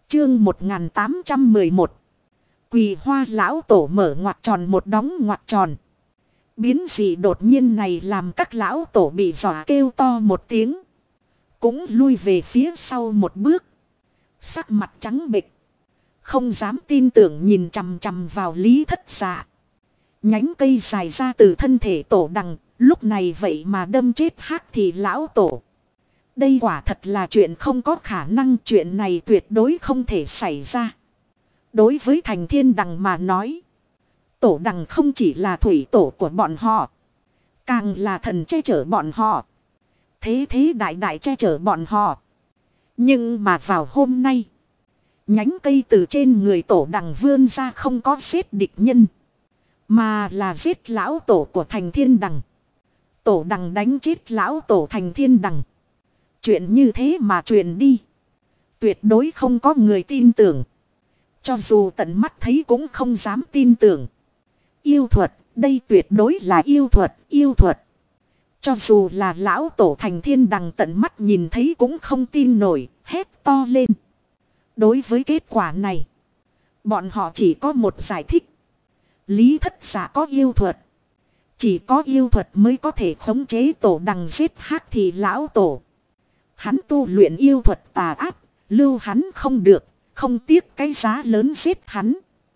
Chương 1811. Quỳ hoa lão tổ mở ngoặc tròn một đóng ngoặc tròn. Biến dị đột nhiên này làm các lão tổ bị dọa kêu to một tiếng. Cũng lui về phía sau một bước. Sắc mặt trắng bệch. Không dám tin tưởng nhìn chằm chằm vào Lý Thất Dạ. Nhánh cây dài ra từ thân thể tổ đằng. Lúc này vậy mà đâm chết Hắc Thị lão tổ. Đây quả thật là chuyện không có khả năng. Chuyện này tuyệt đối không thể xảy ra. Đối với Thành Thiên Đằng mà nói. Tổ đằng không chỉ là thủy tổ của bọn họ. Càng là thần che chở bọn họ. Thế đại đại che chở bọn họ. Nhưng mà vào hôm nay. Nhánh cây từ trên người tổ đằng vươn ra không có giết địch nhân. Mà là giết lão tổ của Thành Thiên Đằng. Tổ đằng đánh chết lão tổ Thành Thiên Đằng. Chuyện như thế mà truyền đi. Tuyệt đối không có người tin tưởng. Cho dù tận mắt thấy cũng không dám tin tưởng. Yêu thuật, đây tuyệt đối là yêu thuật. Cho dù là lão tổ Thành Thiên Đằng tận mắt nhìn thấy cũng không tin nổi, hét to lên. Đối với kết quả này, bọn họ chỉ có một giải thích. Lý Thất Dạ có yêu thuật. Chỉ có yêu thuật mới có thể khống chế tổ đằng giết Hắc Thị lão tổ. Hắn tu luyện yêu thuật tà ác, lưu hắn không được, không tiếc cái giá lớn giết hắn.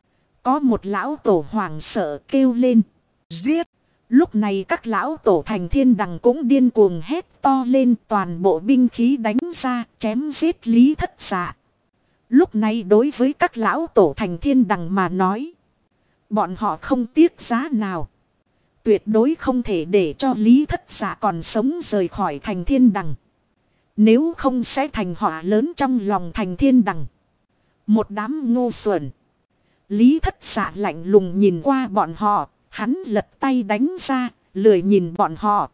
Có một lão tổ hoảng sợ kêu lên. Giết! Lúc này các lão tổ Thành Thiên Đằng cũng điên cuồng hét to lên, toàn bộ binh khí đánh ra chém giết Lý Thất Dạ. Lúc này đối với các lão tổ Thành Thiên Đằng mà nói. Bọn họ không tiếc giá nào. Tuyệt đối không thể để cho Lý Thất Dạ còn sống rời khỏi Thành Thiên Đằng. Nếu không sẽ thành họa lớn trong lòng Thành Thiên Đằng. Một đám ngu xuẩn. Lý Thất Dạ lạnh lùng nhìn qua bọn họ. Hắn lật tay đánh ra, lười nhìn bọn họ.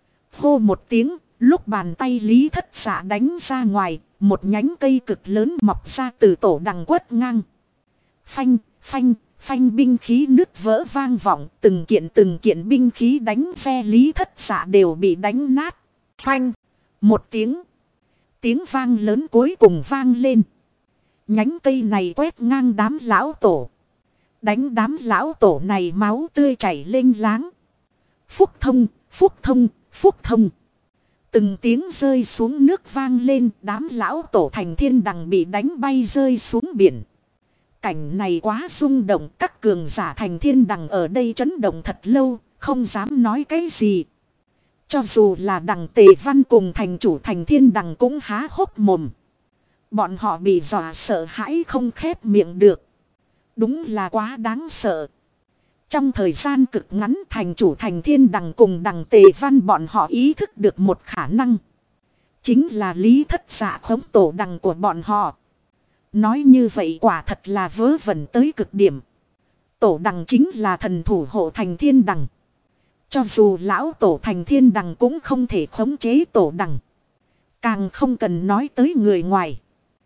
Hô một tiếng, lúc bàn tay Lý Thất Dạ đánh ra ngoài, một nhánh cây cực lớn mọc ra từ tổ đằng quất ngang. Phanh, phanh, phanh binh khí nứt vỡ vang vọng, từng kiện binh khí đánh xe Lý Thất Dạ đều bị đánh nát. Phanh, một tiếng. Tiếng vang lớn cuối cùng vang lên. Nhánh cây này quét ngang đám lão tổ. Đánh đám lão tổ này máu tươi chảy lênh láng. Phúc thông, phúc thông, phúc thông. Từng tiếng rơi xuống nước vang lên. Đám lão tổ Thành Thiên Đằng bị đánh bay rơi xuống biển. Cảnh này quá rung động. Các cường giả Thành Thiên Đằng ở đây chấn động thật lâu. Không dám nói cái gì. Cho dù là Đằng Tề Văn cùng thành chủ Thành Thiên Đằng cũng há hốc mồm. Bọn họ bị dọa sợ hãi không khép miệng được. Đúng là quá đáng sợ. Trong thời gian cực ngắn thành chủ Thành Thiên Đằng cùng Đằng Tề Văn bọn họ ý thức được một khả năng. Chính là Lý Thất Dạ khống tổ đằng của bọn họ. Nói như vậy quả thật là vớ vẩn tới cực điểm. Tổ đằng chính là thần thủ hộ Thành Thiên Đằng. Cho dù lão tổ Thành Thiên Đằng cũng không thể khống chế tổ đằng. Càng không cần nói tới người ngoài.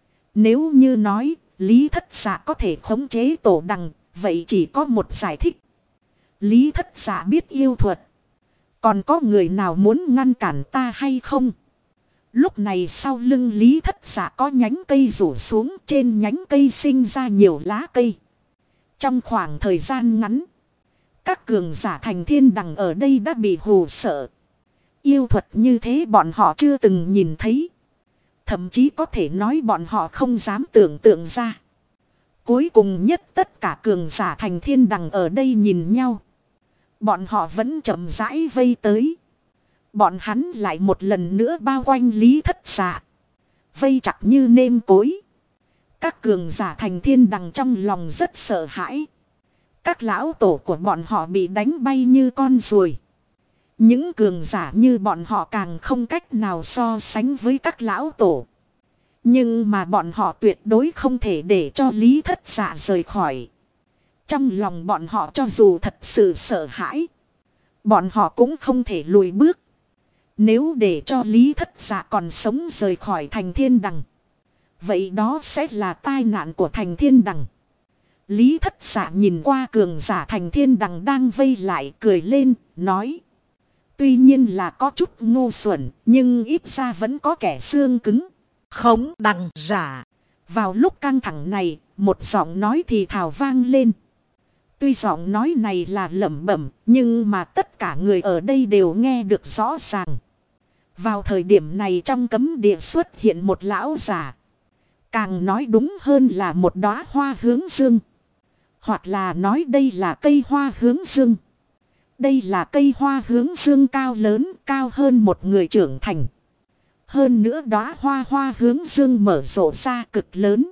Nếu như nói Lý Thất Dạ có thể khống chế tổ đằng, vậy chỉ có một giải thích. Lý Thất Dạ biết yêu thuật. Còn có người nào muốn ngăn cản ta hay không? Lúc này sau lưng Lý Thất Dạ có nhánh cây rủ xuống, trên nhánh cây sinh ra nhiều lá cây. Trong khoảng thời gian ngắn, các cường giả Thành Thiên Đằng ở đây đã bị hù sợ. Yêu thuật như thế bọn họ chưa từng nhìn thấy. Thậm chí có thể nói bọn họ không dám tưởng tượng ra. Cuối cùng nhất tất cả cường giả Thành Thiên Đằng ở đây nhìn nhau. Bọn họ vẫn chậm rãi vây tới. Bọn hắn lại một lần nữa bao quanh Lý Thất Dạ. Vây chặt như nêm cối. Các cường giả Thành Thiên Đằng trong lòng rất sợ hãi. Các lão tổ của bọn họ bị đánh bay như con ruồi. Những cường giả như bọn họ càng không cách nào so sánh với các lão tổ. Nhưng mà bọn họ tuyệt đối không thể để cho Lý Thất Dạ rời khỏi. Trong lòng bọn họ cho dù thật sự sợ hãi, bọn họ cũng không thể lùi bước. Nếu để cho Lý Thất Dạ còn sống rời khỏi Thành Thiên Đằng, vậy đó sẽ là tai nạn của Thành Thiên Đằng. Lý Thất Dạ nhìn qua cường giả Thành Thiên Đằng đang vây lại, cười lên, nói. Tuy nhiên là có chút ngu xuẩn, nhưng ít ra vẫn có kẻ xương cứng. Khống đằng giả. Vào lúc căng thẳng này, một giọng nói thì thào vang lên. Tuy giọng nói này là lẩm bẩm, nhưng mà tất cả người ở đây đều nghe được rõ ràng. Vào thời điểm này trong cấm địa xuất hiện một lão già. Càng nói đúng hơn là một đóa hoa hướng dương. Hoặc là nói đây là cây hoa hướng dương. Đây là cây hoa hướng dương cao lớn, cao hơn một người trưởng thành. Hơn nữa đóa hoa hướng dương mở rộ ra cực lớn.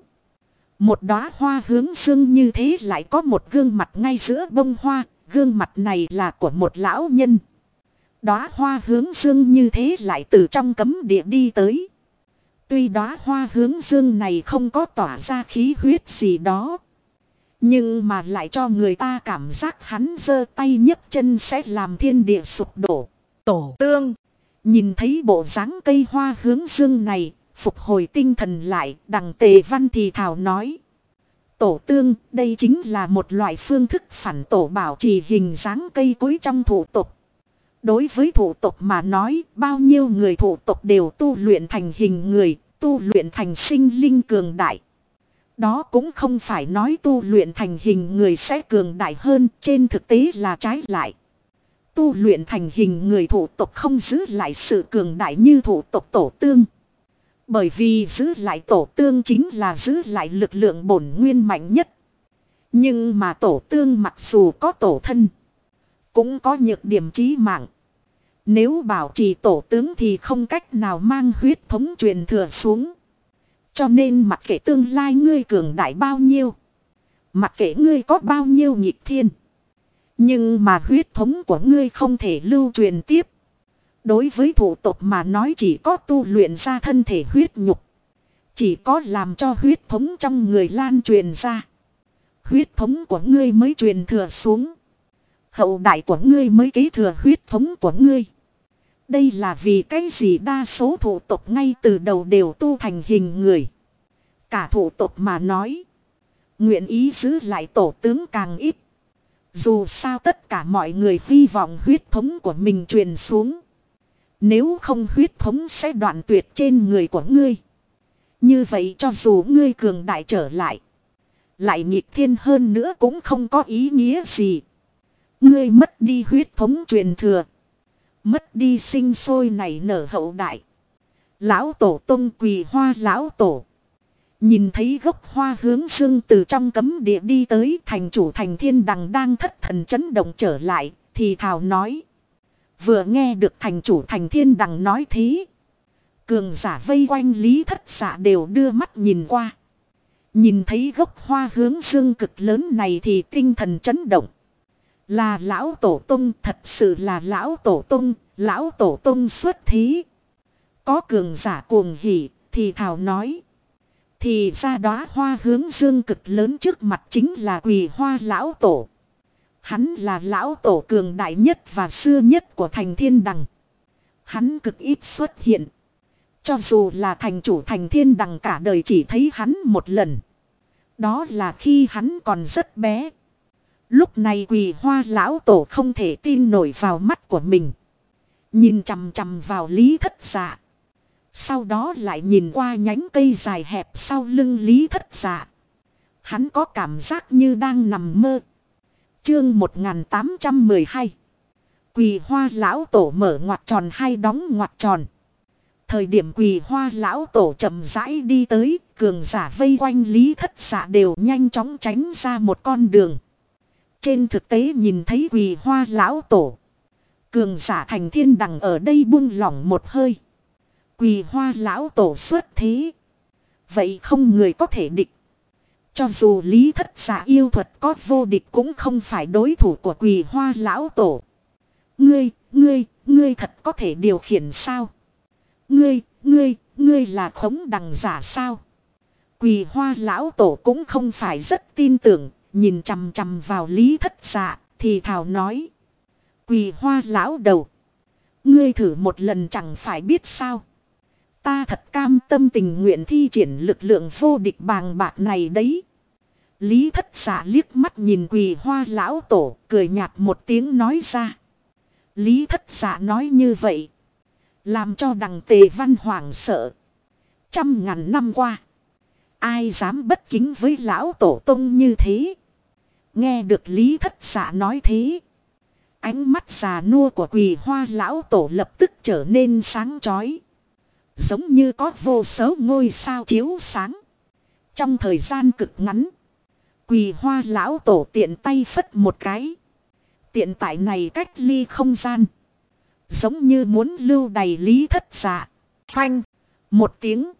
Một đóa hoa hướng dương như thế lại có một gương mặt ngay giữa bông hoa, gương mặt này là của một lão nhân. Đóa hoa hướng dương như thế lại từ trong cấm địa đi tới. Tuy đóa hoa hướng dương này không có tỏa ra khí huyết gì đó, nhưng mà lại cho người ta cảm giác hắn giơ tay nhấc chân sẽ làm thiên địa sụp đổ. Tổ tương nhìn thấy bộ dáng cây hoa hướng dương này, phục hồi tinh thần lại, đằng Tề Văn thì thào nói. Tổ tương, đây chính là một loại phương thức phản tổ bảo trì hình dáng cây cối trong thủ tục. Đối với thủ tục mà nói, bao nhiêu người thủ tục đều tu luyện thành hình người, tu luyện thành sinh linh cường đại. Đó cũng không phải nói tu luyện thành hình người sẽ cường đại hơn, trên thực tế là trái lại. Tu luyện thành hình người thủ tục không giữ lại sự cường đại như thủ tục tổ tương. Bởi vì giữ lại tổ tương chính là giữ lại lực lượng bổn nguyên mạnh nhất. Nhưng mà tổ tương mặc dù có tổ thân, cũng có nhược điểm chí mạng. Nếu bảo trì tổ tướng thì không cách nào mang huyết thống truyền thừa xuống. Cho nên mặc kệ tương lai ngươi cường đại bao nhiêu, mặc kệ ngươi có bao nhiêu nghịch thiên, nhưng mà huyết thống của ngươi không thể lưu truyền tiếp. Đối với thủ tục mà nói chỉ có tu luyện ra thân thể huyết nhục, chỉ có làm cho huyết thống trong người lan truyền ra, huyết thống của ngươi mới truyền thừa xuống. Hậu đại của ngươi mới kế thừa huyết thống của ngươi. Đây là vì cái gì đa số thủ tục ngay từ đầu đều tu thành hình người. Cả thủ tục mà nói, nguyện ý giữ lại tổ tướng càng ít. Dù sao tất cả mọi người hy vọng huyết thống của mình truyền xuống. Nếu không huyết thống sẽ đoạn tuyệt trên người của ngươi. Như vậy cho dù ngươi cường đại trở lại nghịch thiên hơn nữa cũng không có ý nghĩa gì. Ngươi mất đi huyết thống truyền thừa, mất đi sinh sôi nảy nở hậu đại. Lão tổ tông Quỳ Hoa lão tổ nhìn thấy gốc hoa hướng dương từ trong cấm địa đi tới, thành chủ Thành Thiên Đằng đang thất thần chấn động trở lại, thì thào nói. Vừa nghe được thành chủ Thành Thiên Đằng nói thế, cường giả vây quanh Lý Thất Dạ đều đưa mắt nhìn qua. Nhìn thấy gốc hoa hướng dương cực lớn này thì tinh thần chấn động. Là lão tổ tông, thật sự là lão tổ tông xuất thí. Có cường giả cuồng hỉ, thì thào nói. Thì ra đóa hoa hướng dương cực lớn trước mặt chính là Quỳ Hoa lão tổ. Hắn là lão tổ cường đại nhất và xưa nhất của Thành Thiên Đằng. Hắn cực ít xuất hiện. Cho dù là thành chủ Thành Thiên Đằng cả đời chỉ thấy hắn một lần. Đó là khi hắn còn rất bé. Lúc này Quỳ Hoa lão tổ không thể tin nổi vào mắt của mình. Nhìn chằm chằm vào Lý Thất Dạ. Sau đó lại nhìn qua nhánh cây dài hẹp sau lưng Lý Thất Dạ. Hắn có cảm giác như đang nằm mơ. Chương 1812. Quỳ Hoa lão tổ mở ngoặc tròn hay đóng ngoặc tròn. Thời điểm Quỳ Hoa lão tổ chậm rãi đi tới, cường giả vây quanh Lý Thất Dạ đều nhanh chóng tránh ra một con đường. Trên thực tế nhìn thấy Quỳ Hoa lão tổ, cường giả Thành Thiên Đằng ở đây buông lỏng một hơi. Quỳ Hoa lão tổ xuất thế, vậy không người có thể địch. Cho dù Lý Thất Dạ yêu thuật có vô địch cũng không phải đối thủ của Quỳ Hoa lão tổ. Ngươi thật có thể điều khiển sao? Ngươi là khống đằng giả sao? Quỳ Hoa lão tổ cũng không phải rất tin tưởng, nhìn chằm chằm vào Lý Thất Dạ, thì thào nói. Quỳ Hoa lão đầu, ngươi thử một lần chẳng phải biết sao? Ta thật cam tâm tình nguyện thi triển lực lượng vô địch bàng bạc này đấy. Lý Thất Dạ liếc mắt nhìn Quỳ Hoa lão tổ, cười nhạt một tiếng nói ra. Lý Thất Dạ nói như vậy, làm cho đằng Tề Văn hoảng sợ. 100.000 năm qua, Ai dám bất kính với lão tổ tông như thế? Nghe được Lý Thất Dạ nói thế. Ánh mắt già nua của Quỳ Hoa lão tổ lập tức trở nên sáng chói. Giống như có vô số ngôi sao chiếu sáng. Trong thời gian cực ngắn. Quỳ Hoa lão tổ tiện tay phất một cái. Tiện tại này cách ly không gian. Giống như muốn lưu đày Lý Thất Dạ. Phanh. Một tiếng.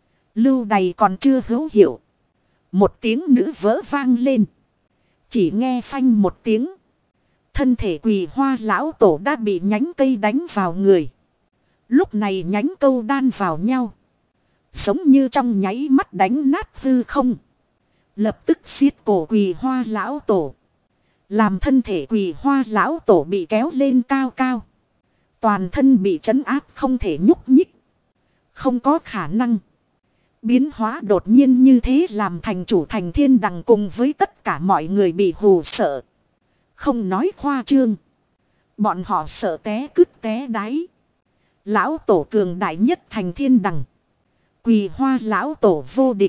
Lưu đày còn chưa hữu hiệu. Một tiếng nữ vỡ vang lên. Chỉ nghe phanh một tiếng. Thân thể Quỳ Hoa lão tổ đã bị nhánh cây đánh vào người. Lúc này nhánh câu đan vào nhau. Giống như trong nháy mắt đánh nát hư không. Lập tức xiết cổ Quỳ Hoa lão tổ. Làm thân thể Quỳ Hoa lão tổ bị kéo lên cao cao. Toàn thân bị trấn áp không thể nhúc nhích. Không có khả năng. Biến hóa đột nhiên như thế làm thành chủ thành thiên đằng cùng với tất cả mọi người bị hù sợ. Không nói khoa trương. Bọn họ sợ té cứt té đáy. Lão tổ cường đại nhất thành thiên đằng. Quỳ Hoa lão tổ vô địch.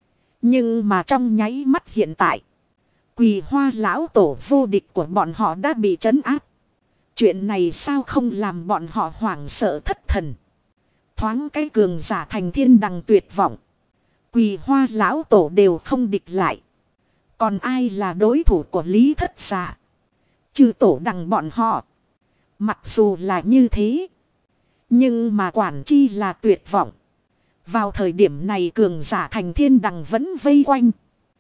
Nhưng mà trong nháy mắt hiện tại. Quỳ Hoa lão tổ vô địch của bọn họ đã bị trấn áp. Chuyện này sao không làm bọn họ hoảng sợ thất thần. Thoáng cái cường giả thành thiên đằng tuyệt vọng. Quỳ Hoa lão tổ đều không địch lại. Còn ai là đối thủ của Lý Thất Dạ? Trừ tổ đằng bọn họ. Mặc dù là như thế. Nhưng mà quản chi là tuyệt vọng. Vào thời điểm này cường giả thành thiên đằng vẫn vây quanh.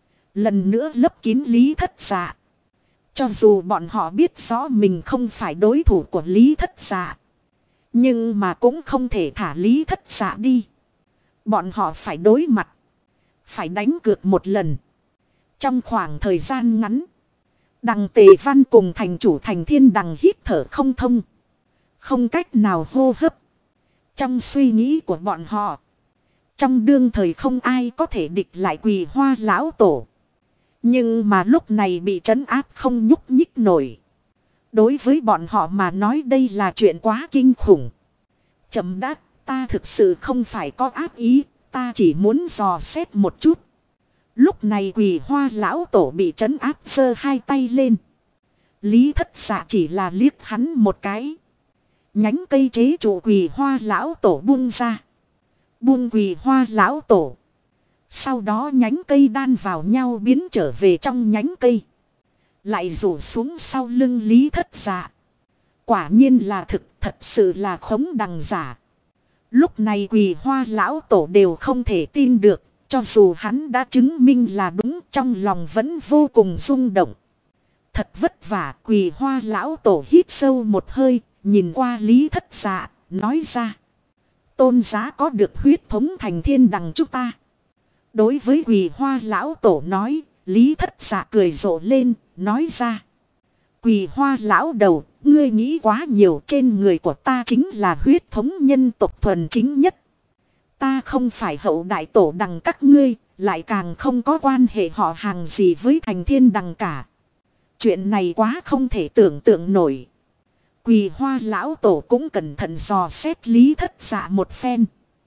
Lần nữa lấp kín Lý Thất Dạ. Cho dù bọn họ biết rõ mình không phải đối thủ của Lý Thất Dạ. Nhưng mà cũng không thể thả Lý Thất Dạ đi. Bọn họ phải đối mặt. Phải đánh cược một lần. Trong khoảng thời gian ngắn. Đằng Tề Văn cùng thành chủ thành thiên đằng hít thở không thông. Không cách nào hô hấp. Trong suy nghĩ của bọn họ. Trong đương thời không ai có thể địch lại Quỳ Hoa lão tổ. Nhưng mà lúc này bị trấn áp không nhúc nhích nổi. Đối với bọn họ mà nói đây là chuyện quá kinh khủng. Chậm đã, ta thực sự không phải có ác ý, ta chỉ muốn dò xét một chút. Lúc này Quỳ Hoa lão tổ bị trấn áp giơ hai tay lên. Lý Thất Dạ chỉ là liếc hắn một cái. Nhánh cây chế trụ Quỳ Hoa lão tổ buông ra. Buông Quỳ Hoa lão tổ. Sau đó nhánh cây đan vào nhau biến trở về trong nhánh cây. Lại rủ xuống sau lưng Lý Thất Dạ. Quả nhiên là thực, thật sự là khống đằng giả. Lúc này Quỳ Hoa lão tổ đều không thể tin được. Cho dù hắn đã chứng minh là đúng, trong lòng vẫn vô cùng rung động. Thật vất vả. Quỳ Hoa lão tổ hít sâu một hơi, nhìn qua Lý Thất Dạ, nói ra. Tôn giá có được huyết thống thành thiên đằng chúng ta. Đối với Quỳ Hoa lão tổ nói, Lý Thất Dạ cười rộ lên, nói ra. Quỳ Hoa lão đầu, ngươi nghĩ quá nhiều, trên người của ta chính là huyết thống nhân tộc thuần chính nhất. Ta không phải hậu đại tổ đằng các ngươi, lại càng không có quan hệ họ hàng gì với thành thiên đằng cả. Chuyện này quá không thể tưởng tượng nổi. Quỳ Hoa lão tổ cũng cẩn thận dò xét Lý Thất Dạ một phen.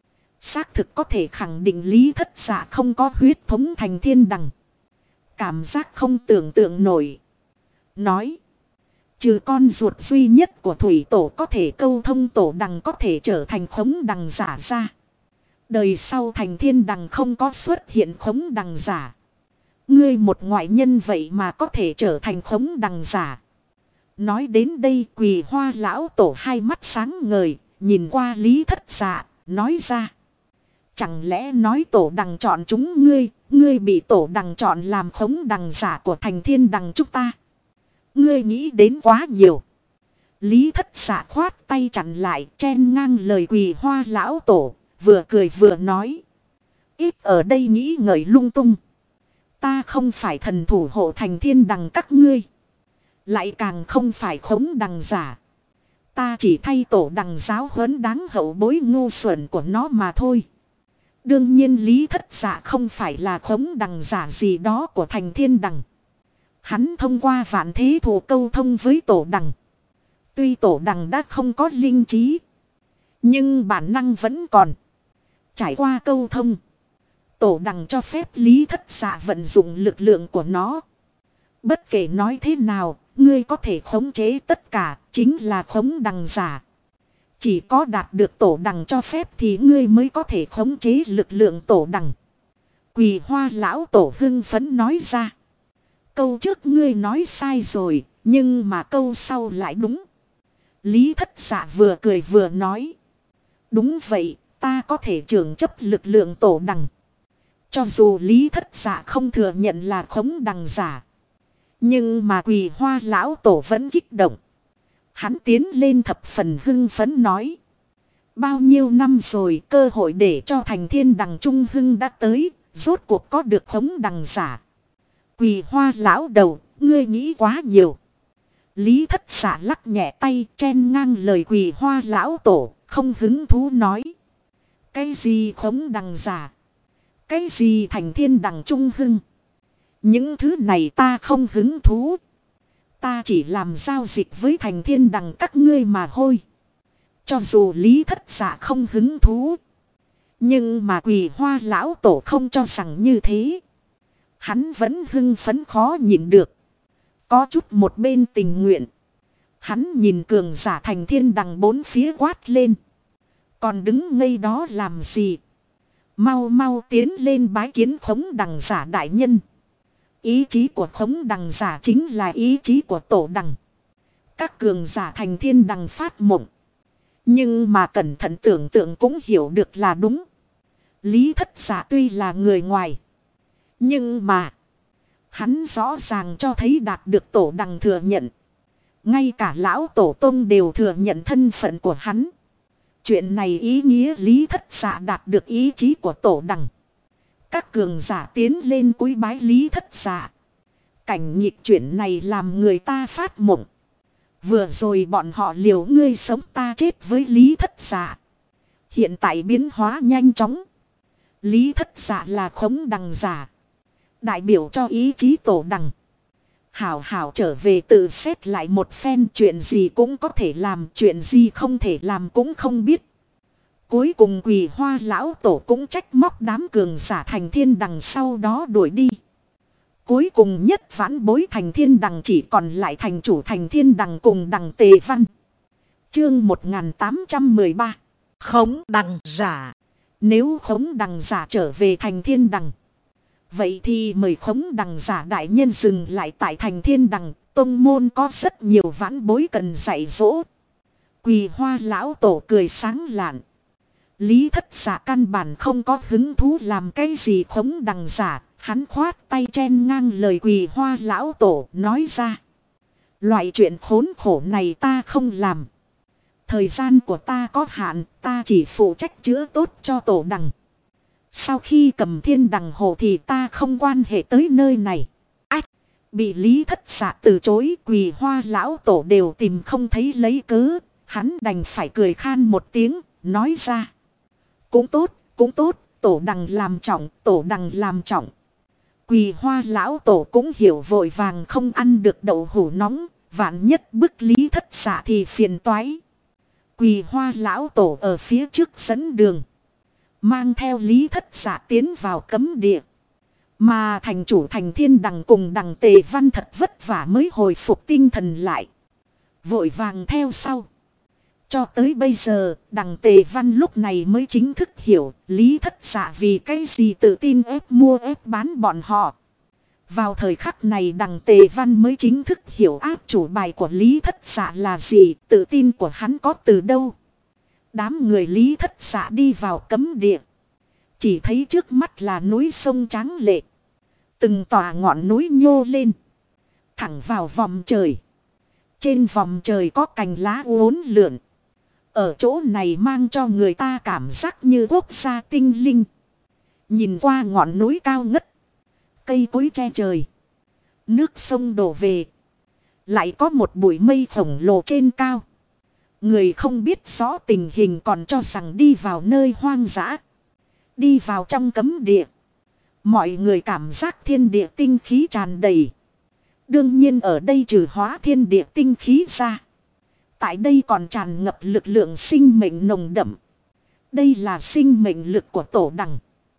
Xác thực có thể khẳng định Lý Thất Dạ không có huyết thống thành thiên đằng. Cảm giác không tưởng tượng nổi. Nói. Trừ con ruột duy nhất của thủy tổ có thể câu thông tổ đằng có thể trở thành khống đằng giả ra. Đời sau thành thiên đằng không có xuất hiện khống đằng giả. Ngươi một ngoại nhân vậy mà có thể trở thành khống đằng giả. Nói đến đây Quỳ Hoa lão tổ hai mắt sáng ngời, nhìn qua Lý Thất Dạ, nói ra. Chẳng lẽ nói tổ đằng chọn chúng ngươi, ngươi bị tổ đằng chọn làm khống đằng giả của thành thiên đằng chúng ta. Ngươi nghĩ đến quá nhiều. Lý Thất Dạ khoát tay chặn lại, chen ngang lời Quỳ Hoa lão tổ, vừa cười vừa nói. Ít ở đây nghĩ ngợi lung tung. Ta không phải thần thủ hộ thành thiên đằng các ngươi. Lại càng không phải khống đằng giả. Ta chỉ thay tổ đằng giáo huấn đáng hậu bối ngu xuẩn của nó mà thôi. Đương nhiên Lý Thất Dạ không phải là khống đằng giả gì đó của thành thiên đằng. Hắn thông qua vạn thế thủ câu thông với tổ đằng. Tuy tổ đằng đã không có linh trí. Nhưng bản năng vẫn còn. Trải qua câu thông. Tổ đằng cho phép Lý Thất Dạ vận dụng lực lượng của nó. Bất kể nói thế nào, ngươi có thể khống chế tất cả, chính là khống đằng giả. Chỉ có đạt được tổ đằng cho phép thì ngươi mới có thể khống chế lực lượng tổ đằng. Quỳ Hoa lão tổ hưng phấn nói ra. Câu trước ngươi nói sai rồi, nhưng mà câu sau lại đúng. Lý Thất Dạ vừa cười vừa nói. Đúng vậy, ta có thể trưởng chấp lực lượng tổ đằng. Cho dù Lý Thất Dạ không thừa nhận là khống đằng giả. Nhưng mà Quỳ Hoa lão tổ vẫn kích động. Hắn tiến lên thập phần hưng phấn nói. Bao nhiêu năm rồi cơ hội để cho thành thiên đằng trung hưng đã tới. Rốt cuộc có được khống đằng giả. Quỳ Hoa lão đầu, ngươi nghĩ quá nhiều. Lý Thất Dạ lắc nhẹ tay chen ngang lời Quỳ Hoa lão tổ, không hứng thú nói. Cái gì khống đằng giả? Cái gì thành thiên đằng trung hưng? Những thứ này ta không hứng thú. Ta chỉ làm giao dịch với thành thiên đằng các ngươi mà thôi. Cho dù Lý Thất Dạ không hứng thú. Nhưng mà Quỳ Hoa lão tổ không cho rằng như thế. Hắn vẫn hưng phấn khó nhịn được. Có chút một bên tình nguyện. Hắn nhìn cường giả thành thiên đằng bốn phía quát lên. Còn đứng ngây đó làm gì? Mau mau tiến lên bái kiến khống đằng giả đại nhân. Ý chí của khống đằng giả chính là ý chí của tổ đằng. Các cường giả thành thiên đằng phát mộng. Nhưng mà cẩn thận tưởng tượng cũng hiểu được là đúng. Lý Thất Dạ tuy là người ngoài. Nhưng mà hắn rõ ràng cho thấy đạt được tổ đằng thừa nhận. Ngay cả lão tổ tông đều thừa nhận thân phận của hắn. Chuyện này ý nghĩa Lý Thất Dạ đạt được ý chí của tổ đằng. Các cường giả tiến lên cúi bái Lý Thất Dạ. Cảnh nghịch chuyện này làm người ta phát mộng. Vừa rồi bọn họ liều ngươi sống ta chết với Lý Thất Dạ. Hiện tại biến hóa nhanh chóng. Lý Thất Dạ là khống đằng giả. Đại biểu cho ý chí tổ đằng. Hảo hảo trở về tự xét lại một phen, chuyện gì cũng có thể làm, chuyện gì không thể làm cũng không biết. Cuối cùng Quỳ Hoa lão tổ cũng trách móc đám cường giả thành thiên đằng sau đó đuổi đi. Cuối cùng nhất vãn bối thành thiên đằng chỉ còn lại thành chủ thành thiên đằng cùng đằng Tề Văn. Chương 1813. Khống đằng giả. Nếu khống đằng giả trở về thành thiên đằng, vậy thì mời khống đằng giả đại nhân dừng lại tại thành thiên đằng. Tông môn có rất nhiều vãn bối cần dạy dỗ. Quỳ Hoa lão tổ cười sáng lạn. Lý Thất Dạ căn bản không có hứng thú làm cái gì khống đằng giả. Hắn khoát tay chen ngang lời Quỳ Hoa lão tổ nói ra. Loại chuyện khốn khổ này ta không làm. Thời gian của ta có hạn, ta chỉ phụ trách chữa tốt cho tổ đằng. Sau khi cầm thiên đằng hồ thì ta không quan hệ tới nơi này. Ách! Bị Lý Thất Dạ từ chối, Quỳ Hoa lão tổ đều tìm không thấy lấy cớ. Hắn đành phải cười khan một tiếng, nói ra. Cũng tốt, tổ đằng làm trọng, tổ đằng làm trọng. Quỳ Hoa lão tổ cũng hiểu vội vàng không ăn được đậu hũ nóng, vạn nhất bức Lý Thất Dạ thì phiền toái. Quỳ Hoa lão tổ ở phía trước dẫn đường. Mang theo Lý Thất Dạ tiến vào cấm địa. Mà thành chủ thành thiên đằng cùng đằng Tề Văn thật vất vả mới hồi phục tinh thần lại. Vội vàng theo sau. Cho tới bây giờ, đằng Tề Văn lúc này mới chính thức hiểu Lý Thất Dạ vì cái gì tự tin ép mua ép bán bọn họ. Vào thời khắc này đằng Tề Văn mới chính thức hiểu áp chủ bài của Lý Thất Dạ là gì, tự tin của hắn có từ đâu. Đám người Lý Thất Dạ đi vào cấm địa. Chỉ thấy trước mắt là núi sông tráng lệ. Từng tòa ngọn núi nhô lên. Thẳng vào vòm trời. Trên vòm trời có cành lá uốn lượn. Ở chỗ này mang cho người ta cảm giác như quốc gia tinh linh. Nhìn qua ngọn núi cao ngất. Cây cối che trời. Nước sông đổ về. Lại có một bụi mây khổng lồ trên cao. Người không biết rõ tình hình còn cho rằng đi vào nơi hoang dã. Đi vào trong cấm địa. Mọi người cảm giác thiên địa tinh khí tràn đầy. Đương nhiên ở đây trừ hóa thiên địa tinh khí ra. Tại đây còn tràn ngập lực lượng sinh mệnh nồng đậm. Đây là sinh mệnh lực của tổ đằng.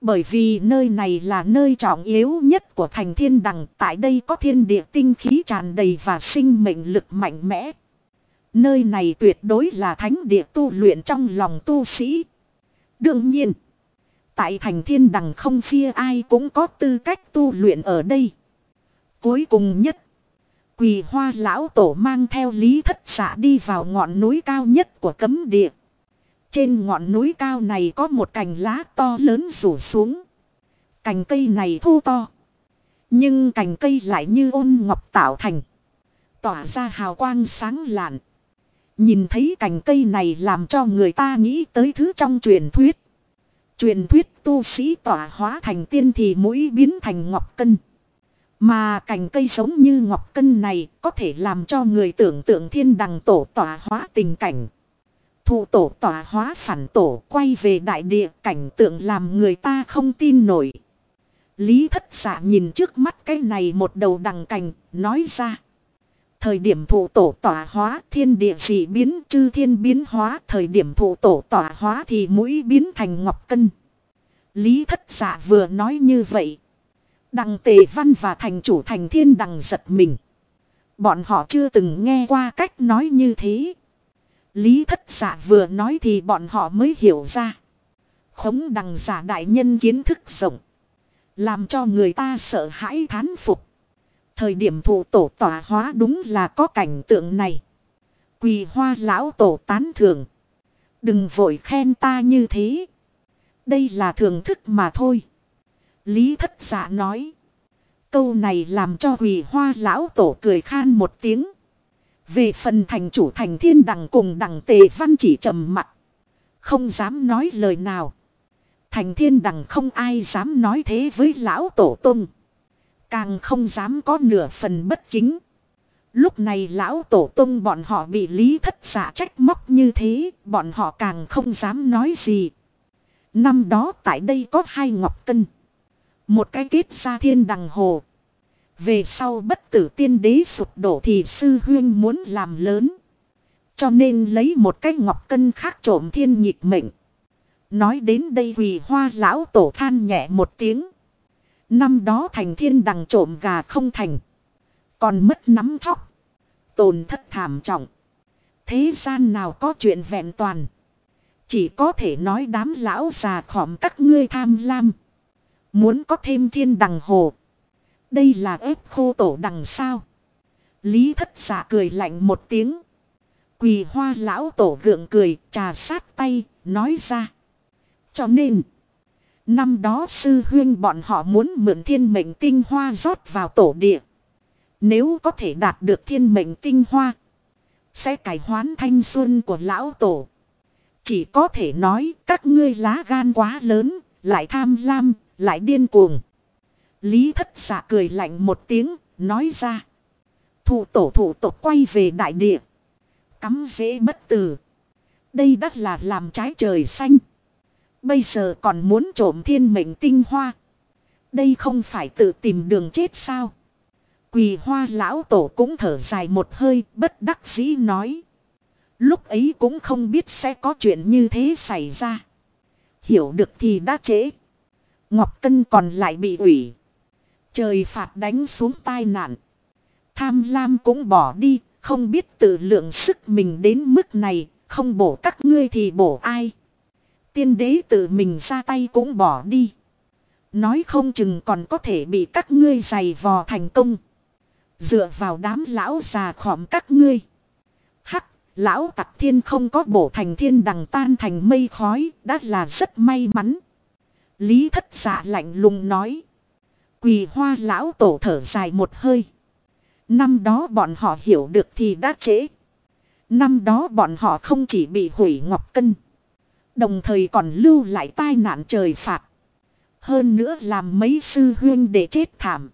Bởi vì nơi này là nơi trọng yếu nhất của thành thiên đằng. Tại đây có thiên địa tinh khí tràn đầy và sinh mệnh lực mạnh mẽ. Nơi này tuyệt đối là thánh địa tu luyện trong lòng tu sĩ. Đương nhiên, tại thành thiên đằng không phía ai cũng có tư cách tu luyện ở đây. Cuối cùng nhất, Quỳ Hoa lão tổ mang theo Lý Thất Dạ đi vào ngọn núi cao nhất của cấm địa. Trên ngọn núi cao này có một cành lá to lớn rủ xuống. Cành cây này thô to, nhưng cành cây lại như ôn ngọc tạo thành, tỏa ra hào quang sáng lạn. Nhìn thấy cành cây này làm cho người ta nghĩ tới thứ trong truyền thuyết. Truyền thuyết tu sĩ tỏa hóa thành tiên thì mũi biến thành ngọc cân. Mà cành cây giống như ngọc cân này có thể làm cho người tưởng tượng thiên đằng tổ tỏa hóa tình cảnh. Thụ tổ tỏa hóa phản tổ quay về đại địa, cảnh tượng làm người ta không tin nổi. Lý Thất Dạ nhìn trước mắt cái này một đầu đằng cành, nói ra. Thời điểm thụ tổ tỏa hóa thiên địa dị biến, chư thiên biến hóa. Thời điểm thụ tổ tỏa hóa thì mũi biến thành ngọc cân. Lý Thất Dạ vừa nói như vậy, Đằng Tề Văn và thành chủ thành thiên đằng giật mình. Bọn họ chưa từng nghe qua cách nói như thế. Lý Thất Dạ vừa nói thì bọn họ mới hiểu ra. Khống đằng giả đại nhân kiến thức rộng, làm cho người ta sợ hãi thán phục. Thời điểm thụ tổ tỏa hóa đúng là có cảnh tượng này. Quỳ Hoa lão tổ tán thưởng. Đừng vội khen ta như thế. Đây là thưởng thức mà thôi. Lý Thất Dạ nói. Câu này làm cho Quỳ Hoa lão tổ cười khan một tiếng. Về phần thành chủ thành thiên đằng cùng đằng Tề Văn chỉ trầm mặt, không dám nói lời nào. Thành thiên đằng không ai dám nói thế với lão tổ tông, càng không dám có nửa phần bất kính. Lúc này lão tổ tông bọn họ bị Lý Thất Dạ trách móc như thế, bọn họ càng không dám nói gì. Năm đó tại đây có 2 ngọc cân, một cái kết ra thiên đằng hồ. Về sau bất tử tiên đế sụp đổ thì sư huyên muốn làm lớn, cho nên lấy một cái ngọc cân khác trộm thiên nhịp mệnh. Nói đến đây Quỳ Hoa lão tổ than nhẹ một tiếng. Năm đó thành thiên đằng trộm gà không thành, còn mất nắm thóc, tổn thất thảm trọng. Thế gian nào có chuyện vẹn toàn. Chỉ có thể nói đám lão già khòm các ngươi tham lam, muốn có thêm thiên đằng hồ. Đây là ép khô tổ đằng sao? Lý Thất Dạ cười lạnh một tiếng. Quỳ Hoa lão tổ gượng cười, trà sát tay, nói ra. Cho nên, năm đó sư huyên bọn họ muốn mượn thiên mệnh tinh hoa rót vào tổ địa. Nếu có thể đạt được thiên mệnh tinh hoa, sẽ cải hoán thanh xuân của lão tổ. Chỉ có thể nói các ngươi lá gan quá lớn, lại tham lam, lại điên cuồng. Lý Thất Dạ cười lạnh một tiếng, nói ra. Thụ tổ thụ tộc quay về đại địa, cắm rễ bất tử. Đây đắt là làm trái trời xanh. Bây giờ còn muốn trộm thiên mệnh tinh hoa. Đây không phải tự tìm đường chết sao? Quỳ Hoa lão tổ cũng thở dài một hơi, bất đắc dĩ nói. Lúc ấy cũng không biết sẽ có chuyện như thế xảy ra. Hiểu được thì đã trễ. Ngọc Cân còn lại bị ủy. Trời phạt đánh xuống tai nạn. Tham lam cũng bỏ đi, không biết tự lượng sức mình đến mức này, không bổ các ngươi thì bổ ai. Tiên đế tự mình ra tay cũng bỏ đi. Nói không chừng còn có thể bị các ngươi giày vò thành công. Dựa vào đám lão già khòm các ngươi. Hắc, lão tặc thiên không có bổ thành thiên đằng tan thành mây khói, đã là rất may mắn. Lý Thất Dạ lạnh lùng nói. Quỳ Hoa lão tổ thở dài một hơi. Năm đó bọn họ hiểu được thì đã trễ. Năm đó bọn họ không chỉ bị hủy ngọc cân, đồng thời còn lưu lại tai nạn trời phạt. Hơn nữa làm mấy sư huyên để chết thảm.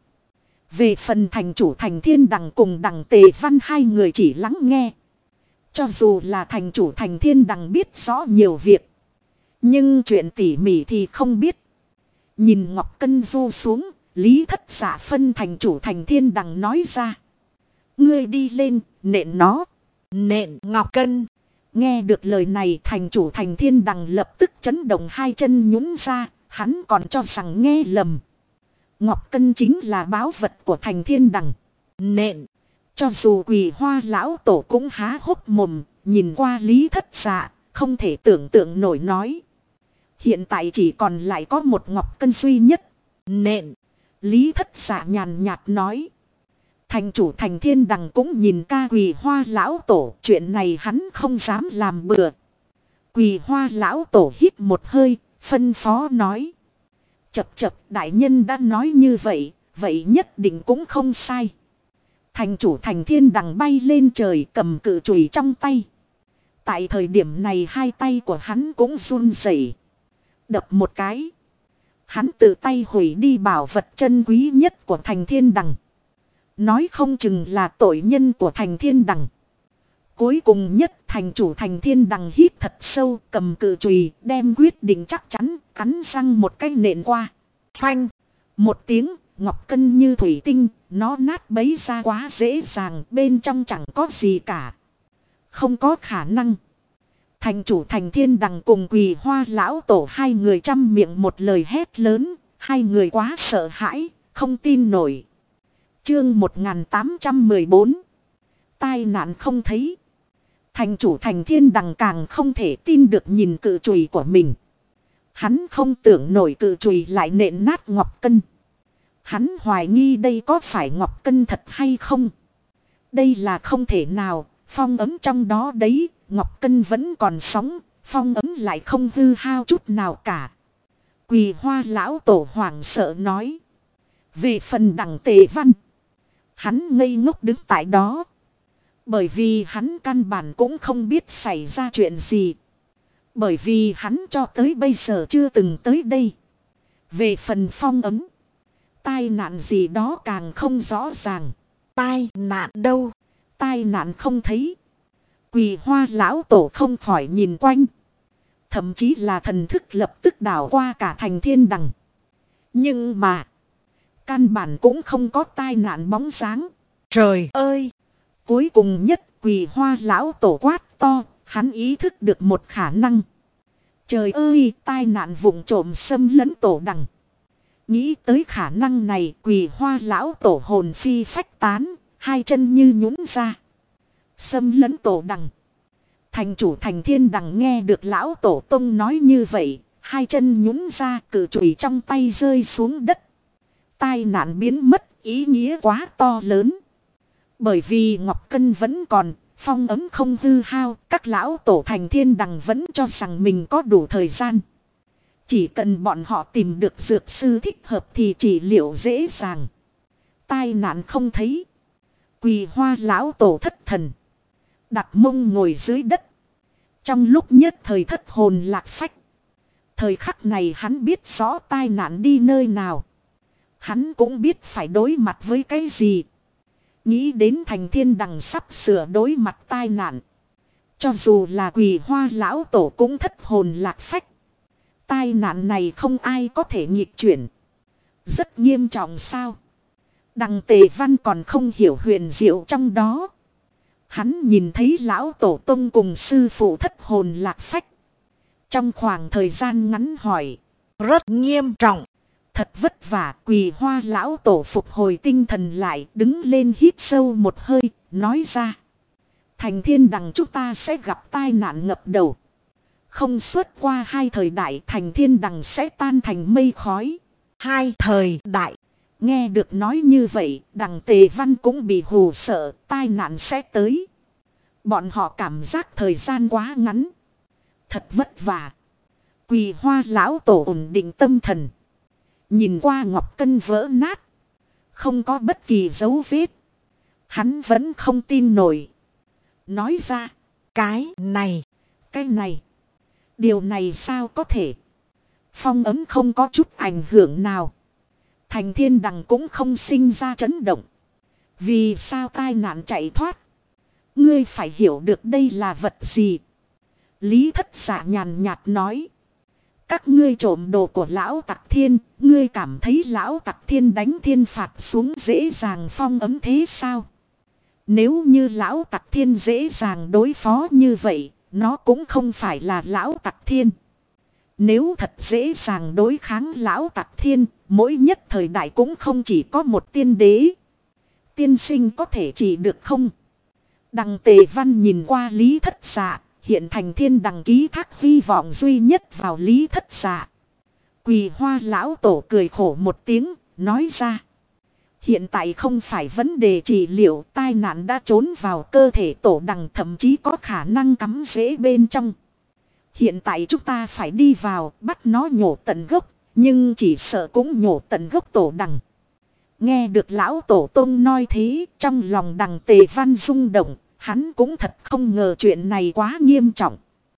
Về phần thành chủ thành thiên đằng cùng đằng Tề Văn hai người chỉ lắng nghe. Cho dù là thành chủ thành thiên đằng biết rõ nhiều việc, nhưng chuyện tỉ mỉ thì không biết. Nhìn ngọc cân du xuống, Lý Thất Dạ phân thành chủ thành thiên đằng nói ra. Ngươi đi lên, nện nó. Nện ngọc cân. Nghe được lời này thành chủ thành thiên đằng lập tức chấn động hai chân nhún ra, hắn còn cho rằng nghe lầm. Ngọc Cân chính là báu vật của thành thiên đằng. Nện. Cho dù Quỳ Hoa lão tổ cũng há hốc mồm, nhìn qua Lý Thất Dạ, không thể tưởng tượng nổi nói. Hiện tại chỉ còn lại có một Ngọc Cân duy nhất. Nện. Lý Thất Dạ nhàn nhạt nói. Thành chủ thành thiên đằng cũng nhìn ca Quỳ Hoa lão tổ, chuyện này hắn không dám làm bừa. Quỳ Hoa lão tổ hít một hơi, phân phó nói. Chập chập, đại nhân đã nói như vậy, vậy nhất định cũng không sai. Thành chủ thành thiên đằng bay lên trời, cầm cự chùy trong tay. Tại thời điểm này hai tay của hắn cũng run rẩy. Đập một cái, hắn tự tay hủy đi bảo vật chân quý nhất của thành thiên đằng. Nói không chừng là tội nhân của thành thiên đằng. Cuối cùng nhất, thành chủ thành thiên đằng hít thật sâu, cầm cự chùy, đem quyết định chắc chắn, cắn răng một cái nện qua. Phanh. Một tiếng, Ngọc Cân như thủy tinh, nó nát bấy ra quá dễ dàng, bên trong chẳng có gì cả. Không có khả năng. Thành chủ thành thiên đằng cùng Quỳ Hoa lão tổ hai người trăm miệng một lời hét lớn, hai người quá sợ hãi, không tin nổi. Chương 1814. Tai nạn không thấy. Thành chủ thành thiên đằng càng không thể tin được nhìn cự chùy của mình. Hắn không tưởng nổi cự chùy lại nện nát Ngọc Cân. Hắn hoài nghi đây có phải Ngọc Cân thật hay không. Đây là không thể nào, phong ấm trong đó đấy, Ngọc Cân vẫn còn sống, phong ấm lại không hư hao chút nào cả. Quỳ Hoa lão tổ hoảng sợ nói. Về phần đằng Tề Văn, hắn ngây ngốc đứng tại đó. Bởi vì hắn căn bản cũng không biết xảy ra chuyện gì. Bởi vì hắn cho tới bây giờ chưa từng tới đây. Về phần phong ấm, tai nạn gì đó càng không rõ ràng. Tai nạn đâu? Tai nạn không thấy. Quỳ Hoa lão tổ không khỏi nhìn quanh. Thậm chí là thần thức lập tức đảo qua cả thành thiên đằng. Nhưng mà căn bản cũng không có tai nạn bóng dáng. Trời ơi! Cuối cùng nhất Quỳ Hoa lão tổ quát to, hắn ý thức được một khả năng. Trời ơi, tai nạn vụng trộm xâm lấn tổ đằng. Nghĩ tới khả năng này, Quỳ Hoa lão tổ hồn phi phách tán, hai chân như nhũn ra. Xâm lấn tổ đằng. Thành chủ thành thiên đằng nghe được lão tổ tông nói như vậy, hai chân nhũn ra, cự chùy trong tay rơi xuống đất. Tai nạn biến mất, ý nghĩa quá to lớn. Bởi vì Ngọc Cân vẫn còn, phong ấm không hư hao, các lão tổ thành thiên đằng vẫn cho rằng mình có đủ thời gian. Chỉ cần bọn họ tìm được dược sư thích hợp thì trị liệu dễ dàng. Tai nạn không thấy. Quỳ Hoa lão tổ thất thần. Đặt mông ngồi dưới đất. Trong lúc nhất thời thất hồn lạc phách. Thời khắc này hắn biết rõ tai nạn đi nơi nào. Hắn cũng biết phải đối mặt với cái gì. Nghĩ đến thành thiên đằng sắp sửa đối mặt tai nạn. Cho dù là Quỳ Hoa lão tổ cũng thất hồn lạc phách. Tai nạn này không ai có thể nghịch chuyển. Rất nghiêm trọng sao? Đằng Tề Văn còn không hiểu huyền diệu trong đó. Hắn nhìn thấy lão tổ tông cùng sư phụ thất hồn lạc phách. Trong khoảng thời gian ngắn hỏi. Rất nghiêm trọng. Thật vất vả. Quỳ Hoa lão tổ phục hồi tinh thần lại, đứng lên hít sâu một hơi, nói ra. Thành thiên đằng chúng ta sẽ gặp tai nạn ngập đầu. Không suốt qua hai thời đại, thành thiên đằng sẽ tan thành mây khói. Hai thời đại. Nghe được nói như vậy, đằng Tề Văn cũng bị hù sợ, tai nạn sẽ tới. Bọn họ cảm giác thời gian quá ngắn. Thật vất vả. Quỳ Hoa lão tổ ổn định tâm thần. Nhìn qua Ngọc Cân vỡ nát. Không có bất kỳ dấu vết. Hắn vẫn không tin nổi. Nói ra. Cái này. Điều này sao có thể. Phong ấm không có chút ảnh hưởng nào. Thành thiên đằng cũng không sinh ra chấn động. Vì sao tai nạn chạy thoát. Ngươi phải hiểu được đây là vật gì. Lý Thất Dạ nhàn nhạt nói. Các ngươi trộm đồ của lão Tặc Thiên. Ngươi cảm thấy lão Tặc Thiên đánh thiên phạt xuống dễ dàng phong ấm thế sao? Nếu như lão Tặc Thiên dễ dàng đối phó như vậy, nó cũng không phải là lão Tặc Thiên. Nếu thật dễ dàng đối kháng lão tặc thiên, mỗi nhất thời đại cũng không chỉ có một tiên đế. Tiên sinh có thể chỉ được không? Đằng Tề Văn nhìn qua Lý Thất Dạ, hiện thành thiên đằng ký thác hy vọng duy nhất vào Lý Thất Dạ. Quỳ Hoa lão tổ cười khổ một tiếng, nói ra. Hiện tại không phải vấn đề trị liệu, tai nạn đã trốn vào cơ thể tổ đằng, thậm chí có khả năng cắm rễ bên trong. Hiện tại chúng ta phải đi vào, bắt nó nhổ tận gốc, nhưng chỉ sợ cũng nhổ tận gốc tổ đằng. Nghe được lão tổ tông nói thế, trong lòng đằng Tề Văn rung động, hắn cũng thật không ngờ chuyện này quá nghiêm trọng.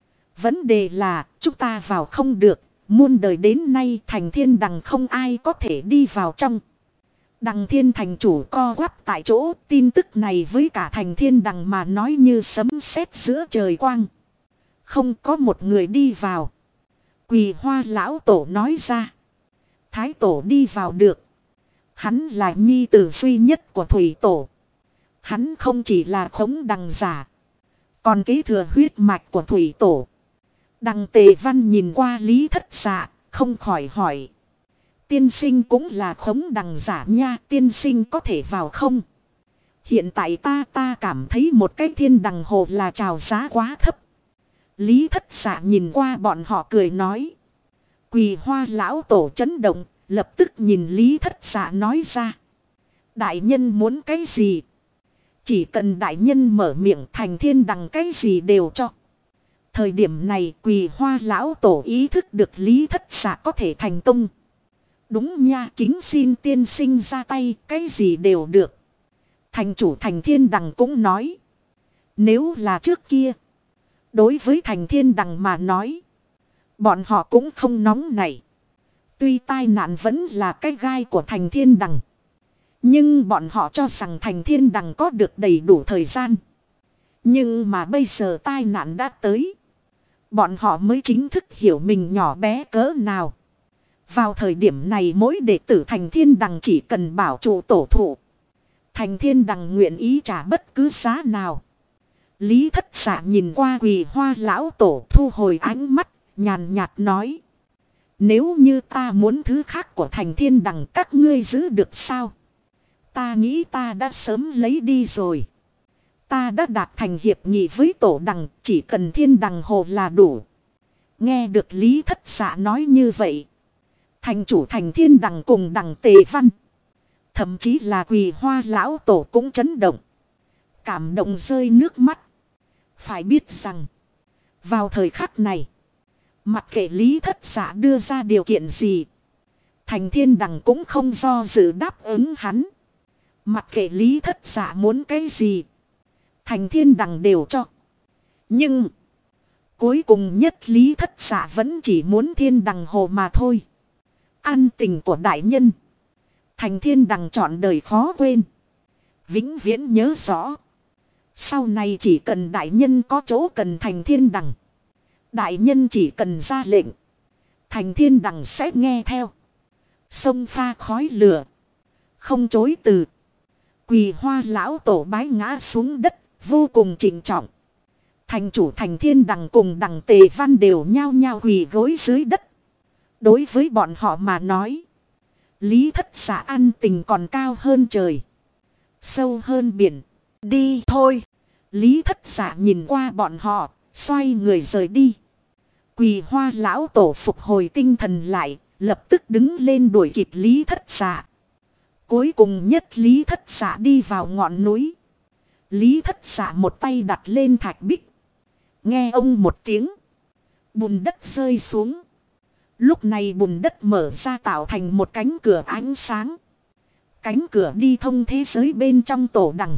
Vấn đề là, chúng ta vào không được, muôn đời đến nay thành thiên đằng không ai có thể đi vào trong. Đằng thiên thành chủ co quắp tại chỗ, tin tức này với cả thành thiên đằng mà nói như sấm sét giữa trời quang. Không có một người đi vào. Quỳ Hoa lão tổ nói ra. Thái tổ đi vào được. Hắn là nhi tử duy nhất của thủy tổ. Hắn không chỉ là khống đằng giả, còn kế thừa huyết mạch của thủy tổ. Đằng Tề Văn nhìn qua Lý Thất Dạ, không khỏi hỏi. Tiên sinh cũng là khống đằng giả nha, tiên sinh có thể vào không? Hiện tại ta cảm thấy một cái thiên đằng hồ là chào giá quá thấp. Lý Thất Dạ nhìn qua bọn họ cười nói. Quỳ Hoa lão tổ chấn động, lập tức nhìn Lý Thất Dạ nói ra. Đại nhân muốn cái gì? Chỉ cần đại nhân mở miệng, thành thiên đằng cái gì đều cho. Thời điểm này Quỳ Hoa lão tổ ý thức được Lý Thất Dạ có thể thành công. Đúng nha, kính xin tiên sinh ra tay, cái gì đều được. Thành chủ thành thiên đằng cũng nói. Nếu là trước kia, đối với thành thiên đằng mà nói, bọn họ cũng không nóng nảy. Tuy tai nạn vẫn là cái gai của thành thiên đằng, nhưng bọn họ cho rằng thành thiên đằng có được đầy đủ thời gian. Nhưng mà bây giờ tai nạn đã tới, bọn họ mới chính thức hiểu mình nhỏ bé cỡ nào. Vào thời điểm này mỗi đệ tử thành thiên đằng chỉ cần bảo trụ tổ thụ, thành thiên đằng nguyện ý trả bất cứ giá nào. Lý Thất Dạ nhìn qua Quỳ Hoa lão tổ, thu hồi ánh mắt, nhàn nhạt nói. Nếu như ta muốn thứ khác của thành thiên đằng, các ngươi giữ được sao? Ta nghĩ ta đã sớm lấy đi rồi. Ta đã đạt thành hiệp nghị với tổ đằng, chỉ cần thiên đằng hồ là đủ. Nghe được Lý Thất Dạ nói như vậy, thành chủ thành thiên đằng cùng đằng Tề Văn, thậm chí là Quỳ Hoa lão tổ cũng chấn động, cảm động rơi nước mắt. Phải biết rằng, vào thời khắc này, mặc kệ Lý Thất Dạ đưa ra điều kiện gì, thành thiên đằng cũng không do dự đáp ứng hắn. Mặc kệ Lý Thất Dạ muốn cái gì, thành thiên đằng đều cho. Nhưng cuối cùng nhất Lý Thất Dạ vẫn chỉ muốn thiên đằng hồ mà thôi. Ăn tình của đại nhân, thành thiên đằng trọn đời khó quên, vĩnh viễn nhớ rõ. Sau này chỉ cần đại nhân có chỗ cần thành thiên đằng, đại nhân chỉ cần ra lệnh, thành thiên đằng sẽ nghe theo. Sông pha khói lửa, không chối từ. Quỳ Hoa lão tổ bái ngã xuống đất, vô cùng trịnh trọng. Thành chủ thành thiên đằng cùng đằng Tề Văn đều nhao nhao quỳ gối dưới đất. Đối với bọn họ mà nói, Lý Thất Dạ ăn tình còn cao hơn trời, sâu hơn biển. Đi thôi. Lý Thất Dạ nhìn qua bọn họ, xoay người rời đi. Quỳ Hoa lão tổ phục hồi tinh thần lại, lập tức đứng lên đuổi kịp Lý Thất Dạ. Cuối cùng nhất Lý Thất Dạ đi vào ngọn núi. Lý Thất Dạ một tay đặt lên thạch bích. Nghe ông một tiếng, bùn đất rơi xuống. Lúc này bùn đất mở ra tạo thành một cánh cửa ánh sáng. Cánh cửa đi thông thế giới bên trong tổ đằng.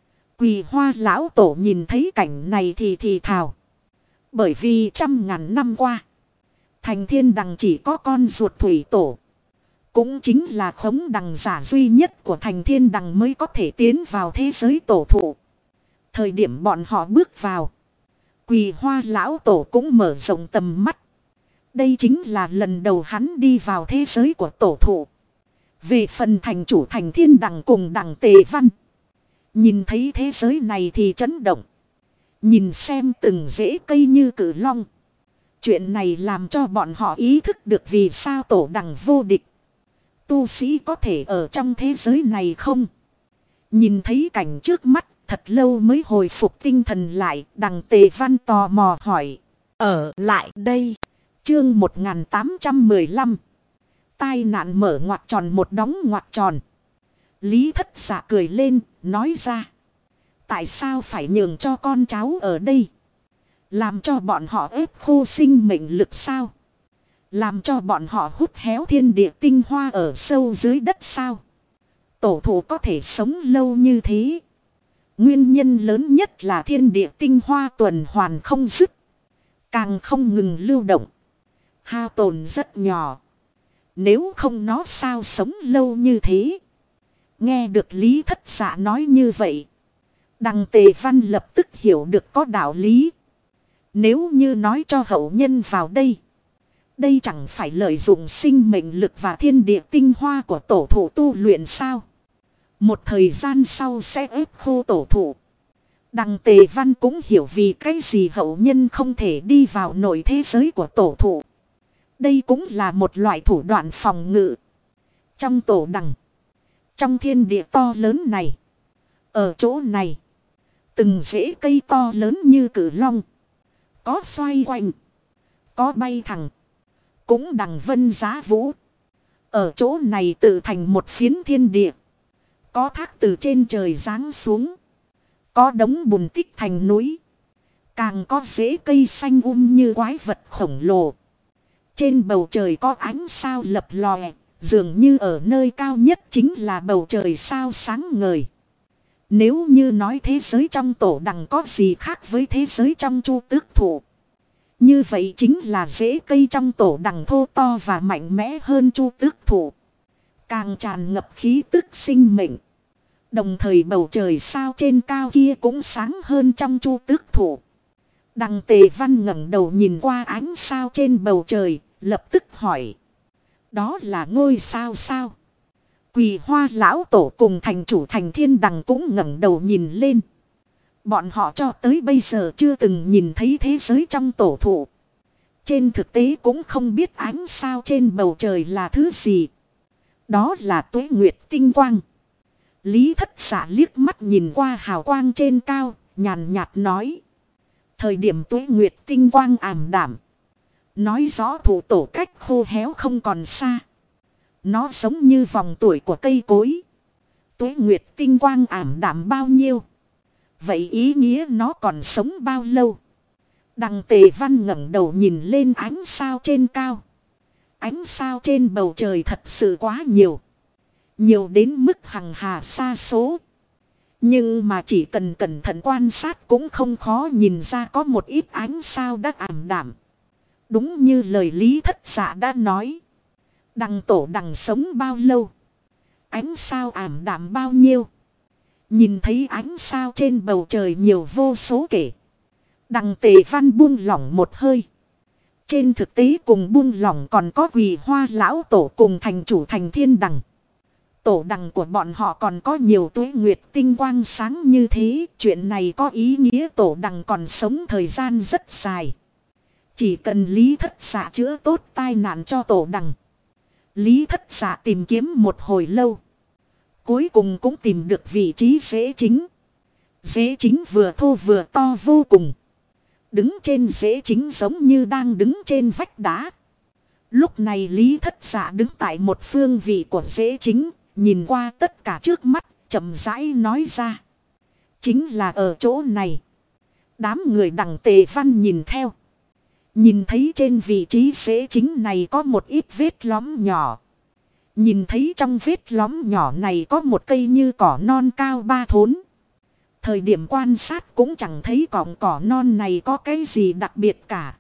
Quỳ Hoa lão tổ nhìn thấy cảnh này thì thào. Bởi vì 100.000 năm qua, thành thiên đằng chỉ có con ruột thủy tổ, cũng chính là khống đằng giả duy nhất của thành thiên đằng mới có thể tiến vào thế giới tổ thụ. Thời điểm bọn họ bước vào, Quỳ Hoa lão tổ cũng mở rộng tầm mắt. Đây chính là lần đầu hắn đi vào thế giới của tổ thụ. Về phần thành chủ thành thiên đằng cùng đằng Tề Văn, nhìn thấy thế giới này thì chấn động. Nhìn xem từng rễ cây như cử long, Chuyện này làm cho bọn họ ý thức được vì sao tổ đằng vô địch. Tu sĩ có thể ở trong thế giới này không? Nhìn thấy cảnh trước mắt, thật lâu mới hồi phục tinh thần lại, đằng Tề Văn tò mò hỏi. Ở lại đây. Chương 1815. Tai nạn mở ngoặc tròn một đóng ngoặc tròn. Lý Thất Dạ cười lên, nói ra. Tại sao phải nhường cho con cháu ở đây? Làm cho bọn họ ép khô sinh mệnh lực sao? Làm cho bọn họ hút héo thiên địa tinh hoa ở sâu dưới đất sao? Tổ thụ có thể sống lâu như thế. Nguyên nhân lớn nhất là thiên địa tinh hoa tuần hoàn không dứt. Càng không ngừng lưu động. Hao tổn rất nhỏ. Nếu không nó sao sống lâu như thế? Nghe được Lý Thất Dạ nói như vậy. Đằng Tề Văn lập tức hiểu được có đạo lý. Nếu như nói cho hậu nhân vào đây. Đây chẳng phải lợi dụng sinh mệnh lực và thiên địa tinh hoa của tổ thụ tu luyện sao? Một thời gian sau sẽ ép khô tổ thụ. Đằng Tề Văn cũng hiểu vì cái gì hậu nhân không thể đi vào nội thế giới của tổ thụ. Đây cũng là một loại thủ đoạn phòng ngự. Trong tổ đằng. Trong thiên địa to lớn này. Ở chỗ này. Từng rễ cây to lớn như cử long. Có xoay quanh. Có bay thẳng. Cũng đằng vân giá vũ. Ở chỗ này tự thành một phiến thiên địa. Có thác từ trên trời giáng xuống. Có đống bùn tích thành núi. Càng có rễ cây xanh như quái vật khổng lồ. Trên bầu trời có ánh sao lập lòe. Dường như ở nơi cao nhất chính là bầu trời sao sáng ngời. Nếu như nói thế giới trong tổ đằng có gì khác với thế giới trong chu tước thụ. Như vậy chính là rễ cây trong tổ đằng thô to và mạnh mẽ hơn chu tước thụ. Càng tràn ngập khí tức sinh mệnh. Đồng thời bầu trời sao trên cao kia cũng sáng hơn trong chu tước thụ. Đằng Tề Văn ngẩng đầu nhìn qua ánh sao trên bầu trời, lập tức hỏi. Đó là ngôi sao sao? Quỳ Hoa lão tổ cùng thành chủ Thành Thiên Đằng cũng ngẩng đầu nhìn lên. Bọn họ cho tới bây giờ chưa từng nhìn thấy thế giới trong tổ thụ. Trên thực tế cũng không biết ánh sao trên bầu trời là thứ gì. Đó là tuế nguyệt tinh quang. Lý Thất Dạ liếc mắt nhìn qua hào quang trên cao, nhàn nhạt nói. Thời điểm tuế nguyệt tinh quang ảm đạm. Nói rõ thụ tổ cách khô héo không còn xa. Nó giống như vòng tuổi của cây cối. Tuế nguyệt tinh quang ảm đạm bao nhiêu? Vậy ý nghĩa nó còn sống bao lâu? Đằng Tề Văn ngẩng đầu nhìn lên ánh sao trên cao. Ánh sao trên bầu trời thật sự quá nhiều. Nhiều đến mức hằng hà xa số. Nhưng mà chỉ cần cẩn thận quan sát cũng không khó nhìn ra có một ít ánh sao đã ảm đạm. Đúng như lời Lý Thất Dạ đã nói. Đằng tổ đằng sống bao lâu? Ánh sao ảm đạm bao nhiêu? Nhìn thấy ánh sao trên bầu trời nhiều vô số kể. Đằng Tề Văn buông lỏng một hơi. Trên thực tế cùng buông lỏng còn có Quỳ Hoa lão tổ cùng thành chủ Thành Thiên Đằng. Tổ đằng của bọn họ còn có nhiều tuế nguyệt tinh quang sáng như thế. Chuyện này có ý nghĩa tổ đằng còn sống thời gian rất dài. Chỉ cần Lý Thất Dạ chữa tốt tai nạn cho tổ đằng. Lý Thất Dạ tìm kiếm một hồi lâu. Cuối cùng cũng tìm được vị trí rễ chính. Rễ chính vừa thô vừa to vô cùng. Đứng trên rễ chính giống như đang đứng trên vách đá. Lúc này Lý Thất Dạ đứng tại một phương vị của rễ chính. Nhìn qua tất cả trước mắt, chậm rãi nói ra. Chính là ở chỗ này. Đám người đằng Tề Văn nhìn theo. Nhìn thấy trên vị trí rễ chính này có một ít vết lõm nhỏ. Nhìn thấy trong vết lõm nhỏ này có một cây như cỏ non cao 3 thốn. Thời điểm quan sát cũng chẳng thấy cọng cỏ non này có cái gì đặc biệt cả.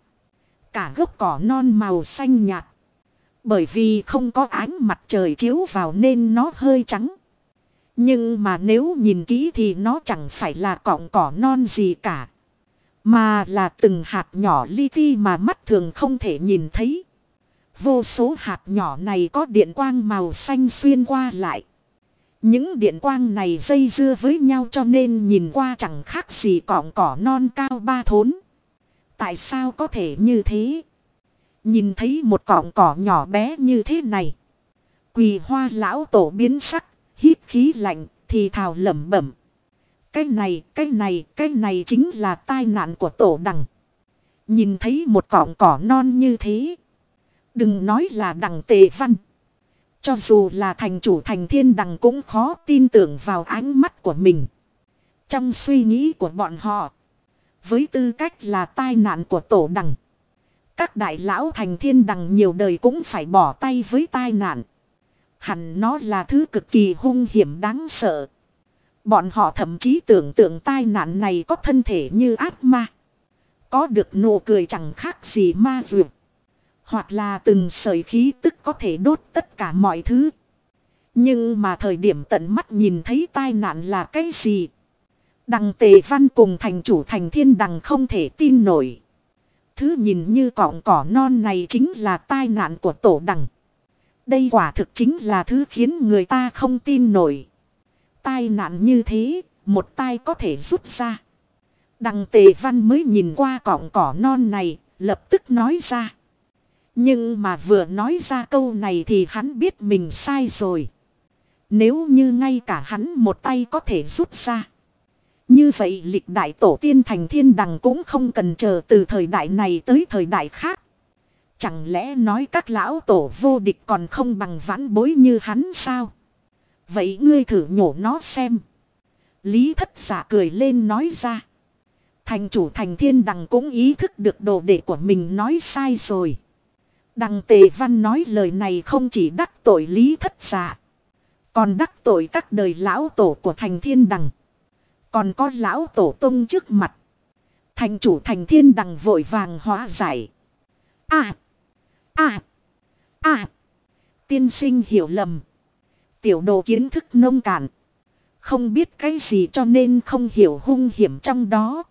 Cả gốc cỏ non màu xanh nhạt. Bởi vì không có ánh mặt trời chiếu vào nên nó hơi trắng. Nhưng mà nếu nhìn kỹ thì nó chẳng phải là cọng cỏ non gì cả. Mà là từng hạt nhỏ li ti mà mắt thường không thể nhìn thấy. Vô số hạt nhỏ này có điện quang màu xanh xuyên qua lại. Những điện quang này dây dưa với nhau cho nên nhìn qua chẳng khác gì cọng cỏ non cao 3 thốn. Tại sao có thể như thế? Nhìn thấy một cọng cỏ nhỏ bé như thế này. Quỳ Hoa lão tổ biến sắc, hít khí lạnh, thì thào lẩm bẩm. Cái này chính là tai nạn của tổ đằng. Nhìn thấy một cọng cỏ non như thế. Đừng nói là đằng Tề Văn. Cho dù là thành chủ Thành Thiên Đằng cũng khó tin tưởng vào ánh mắt của mình. Trong suy nghĩ của bọn họ. Với tư cách là tai nạn của tổ đằng. Các đại lão Thành Thiên Đằng nhiều đời cũng phải bỏ tay với tai nạn. Hẳn nó là thứ cực kỳ hung hiểm đáng sợ. Bọn họ thậm chí tưởng tượng tai nạn này có thân thể như ác ma. Có được nụ cười chẳng khác gì ma dược. Hoặc là từng sợi khí tức có thể đốt tất cả mọi thứ. Nhưng mà thời điểm tận mắt nhìn thấy tai nạn là cái gì? Đằng Tề Văn cùng thành chủ Thành Thiên Đằng không thể tin nổi. Thứ nhìn như cọng cỏ non này chính là tai nạn của tổ đằng. Đây quả thực chính là thứ khiến người ta không tin nổi. Tai nạn như thế, một tai có thể rút ra. Đằng Tề Văn mới nhìn qua cọng cỏ non này, lập tức nói ra. Nhưng mà vừa nói ra câu này thì hắn biết mình sai rồi. Nếu như ngay cả hắn một tay có thể rút ra. Như vậy lịch đại tổ tiên Thành Thiên Đằng cũng không cần chờ từ thời đại này tới thời đại khác. Chẳng lẽ nói các lão tổ vô địch còn không bằng vãn bối như hắn sao? Vậy ngươi thử nhổ nó xem. Lý Thất Giả cười lên nói ra. Thành chủ Thành Thiên Đằng cũng ý thức được đồ đệ của mình nói sai rồi. Đằng Tề Văn nói lời này không chỉ đắc tội Lý Thất Giả. Còn đắc tội các đời lão tổ của Thành Thiên Đằng. Còn có lão tổ tông trước mặt. Thành chủ Thành Thiên Đằng vội vàng hóa giải. Tiên sinh hiểu lầm. Tiểu đồ kiến thức nông cạn. Không biết cái gì cho nên không hiểu hung hiểm trong đó.